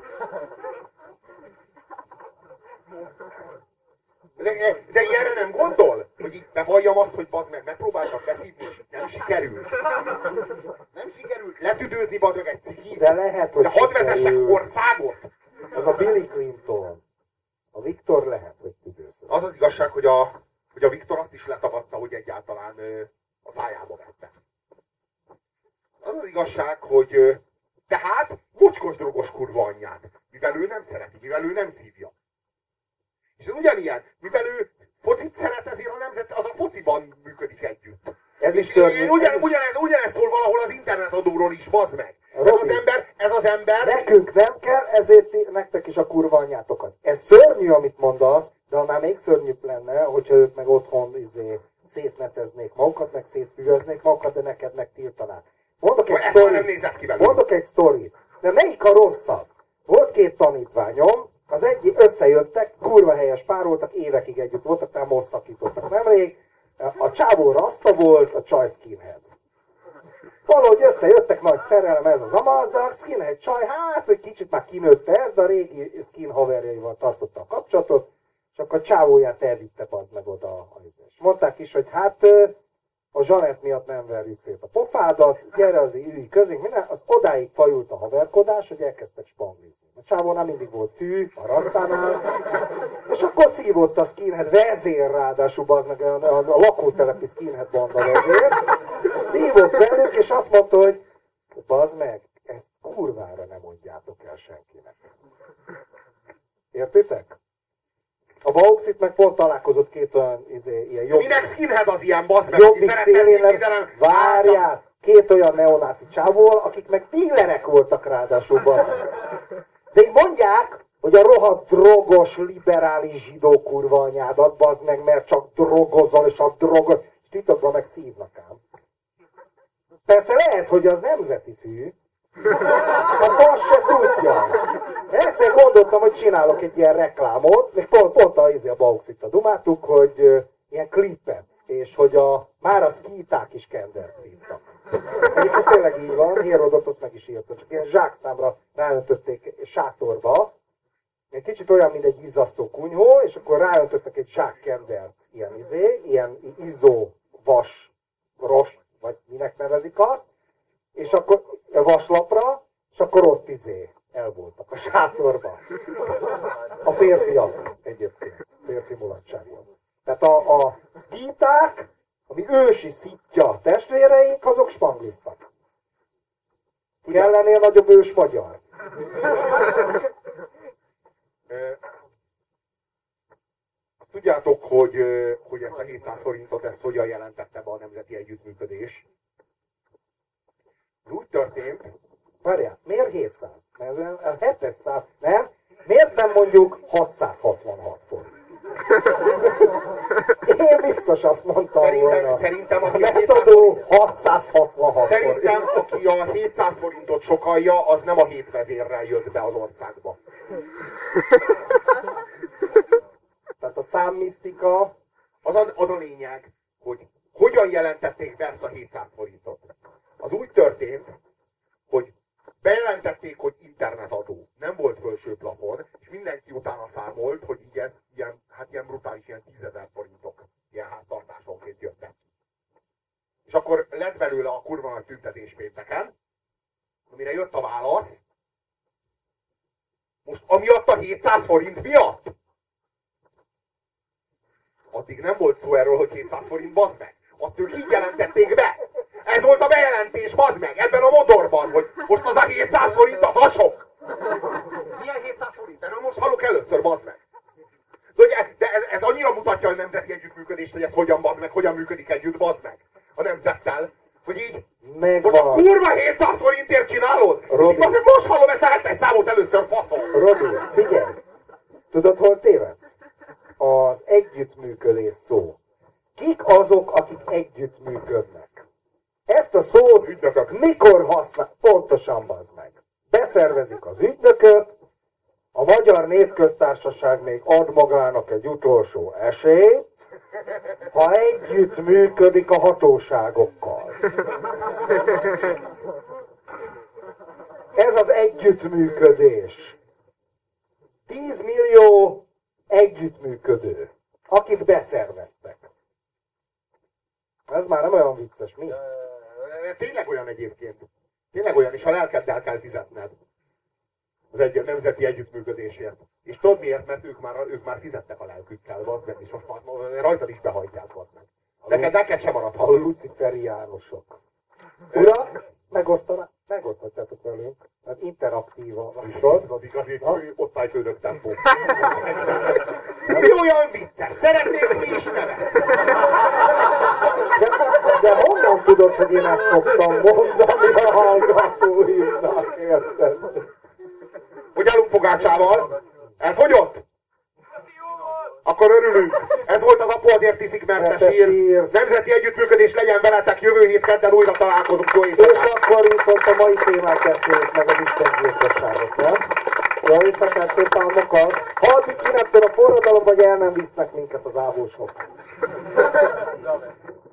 De ilyenre nem gondol? Hogy így bevalljam azt, hogy bazd meg, megpróbáltak beszívni, és nem sikerült. Nem sikerült letüdőzni bazd meg egy cigit. De lehet, hogy de hadd vezessek országot. Az a Billy Clinton. A Viktor lehet, hogy tüdőzött. Az az igazság, hogy a Viktor azt is letagadta, hogy egyáltalán a szájába vette. Az az igazság, hogy tehát mocskos drogos kurva anyját. Mivel ő nem szereti, mivel ő nem szívja. És ez ugyanilyen, mivel ő focit szeret, ezért a nemzet, az a fociban működik együtt. Ez is szörnyű. Ugyanez szól valahol az internetadóról is, bazd meg. Ez az ember... Nekünk nem kell, ezért nektek is a kurva anyjátokat. Ez szörnyű, amit mondasz, de annál még szörnyűbb lenne, hogyha ők meg otthon szétneteznék magukat, meg szétfüveznék magukat, de neked megtiltanák. Mondok egy sztorit. De melyik a rosszabb? Volt 2 tanítványom, az egyik összejöttek, kurva helyes pár voltak, évekig együtt voltak, nem most szakítottak nemrég. A csávó rasta volt, a csaj skinhead. Valahogy összejöttek, nagy szerelem ez az amaz, de a skinhead csaj, hát egy kicsit már kinőtte ez, de a régi skin haverjaival tartotta a kapcsolatot, és akkor a csávóját elvitte bazd meg oda. És mondták is, hogy hát a Zsanett miatt nem verjük szét a pofádat, gyere az ülj közénk, minden, az odáig fajult a haverkodás, hogy elkezdtek spanglizni. A csávónál mindig volt fű, a rasztánál, és akkor szívott a skinhead vezér ráadásul, bazd meg a lakótelepi skinhead banda vezér, és szívott velük, és azt mondta, hogy bazd meg, ezt kurvára nem mondjátok el senkinek. Értitek? A Bauxit meg pont találkozott 2 olyan ilyen jobb... Minek skinhead az ilyen, bazd meg? Jobbik szélén, várjál! 2 olyan neonáci csávól, akik meg dílerek voltak ráadásul, bazd meg. De így mondják, hogy a rohadt drogos, liberális zsidó kurva anyádat, bazd meg, mert csak drogozol, és a drogos... És titokban meg szívnak ám. Persze lehet, hogy az nemzeti fű, hát azt se tudja. Egyszer gondoltam, hogy csinálok egy ilyen reklámot, még pont a Bauxit-a dumáltuk, hogy ilyen klipet, és hogy már a szkíták is kendert szívtak. Egyébként tényleg így van, Hérodotosz meg is írta, csak ilyen zsákszámra ráöntötték sátorba, egy kicsit olyan, mint egy izzasztó kunyhó, és akkor ráöntöttek egy zsák kendert, ilyen izzó vas, rost, vagy minek nevezik azt, és akkor vaslapra, és akkor ott el voltak a sátorban. A férfiak egyébként, férfi mulatság volt. Tehát a szkíták, ami ősi szitja testvéreink, azok spangliztak. Kell lennél nagyobb ős magyar. Tudjátok, hogy ezt a 700 forintot ezt hogyan jelentette be a Nemzeti Együttműködés? Ez úgy történt, Várjál, miért 700? Mert ez 700, nem? Miért nem mondjuk 666 forint? Én biztos azt mondtam volna. Szerintem a aki a 700 metodó 666 Szerintem, forint. aki a 700 forintot sokalja, az nem a hétvezérrel jött be az országba. Tehát a számmisztika... Az a lényeg, hogy hogyan jelentették be ezt a 700 forintot. Az úgy történt, hogy bejelentették, hogy internetadó. Nem volt felső plafon, és mindenki utána számolt, hogy így ez ilyen brutális, ilyen 10 000 forintok ilyen háztartásonként jöttek. És akkor lett belőle a kurva nagy tüntetés pénteken, amire jött a válasz, most amiatt a 700 forint miatt? Addig nem volt szó erről, hogy 700 forint, bazd meg. Azt ők így jelentették be. Ez volt a bejelentés, bazd meg, ebben a modorban, hogy most az a 700 forint a hasok. Milyen 700 forint? Erről most hallok először, bazd meg. De ez annyira mutatja a nemzeti együttműködést, hogy ez hogyan, bazd meg, hogyan működik együtt, bazd meg, a nemzettel. Hogy így, Megvan. most a kurva 700 forintért csinálod? Robi. És most hallom ezt a 7 számot először, faszom. Robi, figyelj! Tudod, hol tévedsz? Az együttműködés szó. Kik azok, akik együttműködnek? Ezt a szót Ügynökök. mikor használ? Pontosan, bazd meg. Beszervezik az ügynököt, a Magyar Népköztársaság még ad magának egy utolsó esélyt, ha együttműködik a hatóságokkal. Ez az együttműködés. 10 millió együttműködő, akit beszerveztek. Ez már nem olyan vicces, mi? Tényleg olyan egyébként. Tényleg olyan, és a lelkeddel kell fizetned. Az nemzeti együttműködésért. És tudod miért? Mert ők már fizettek a lelkükkel, bazd meg, és most már rajtad is behajtják, bazd meg. Neked sem A maradhat. luciferiánusok. Urak, megoszthatjátok velünk. Hát interaktív a műsor. Ez az igazi osztályfőnök tempó. Mi olyan vicces? Szeretnék mi is nevet? De honnan tudod, hogy én ezt szoktam mondani a hallgatóimnak, érted? Hogy állunk Pogácsával? Elfogyott? Akkor örülünk. Ez volt az Apu azért iszik, mert te sírsz. Nemzeti együttműködés legyen veletek, jövő hét kedden újra találkozunk. Jó éjszakát! És akkor viszont a mai témát beszéljük meg, az istengyilkosságot, nem? Jó éjszakát, szép álmokat! Ha addig kineptől a forradalom, vagy el nem visznek minket az ávósok.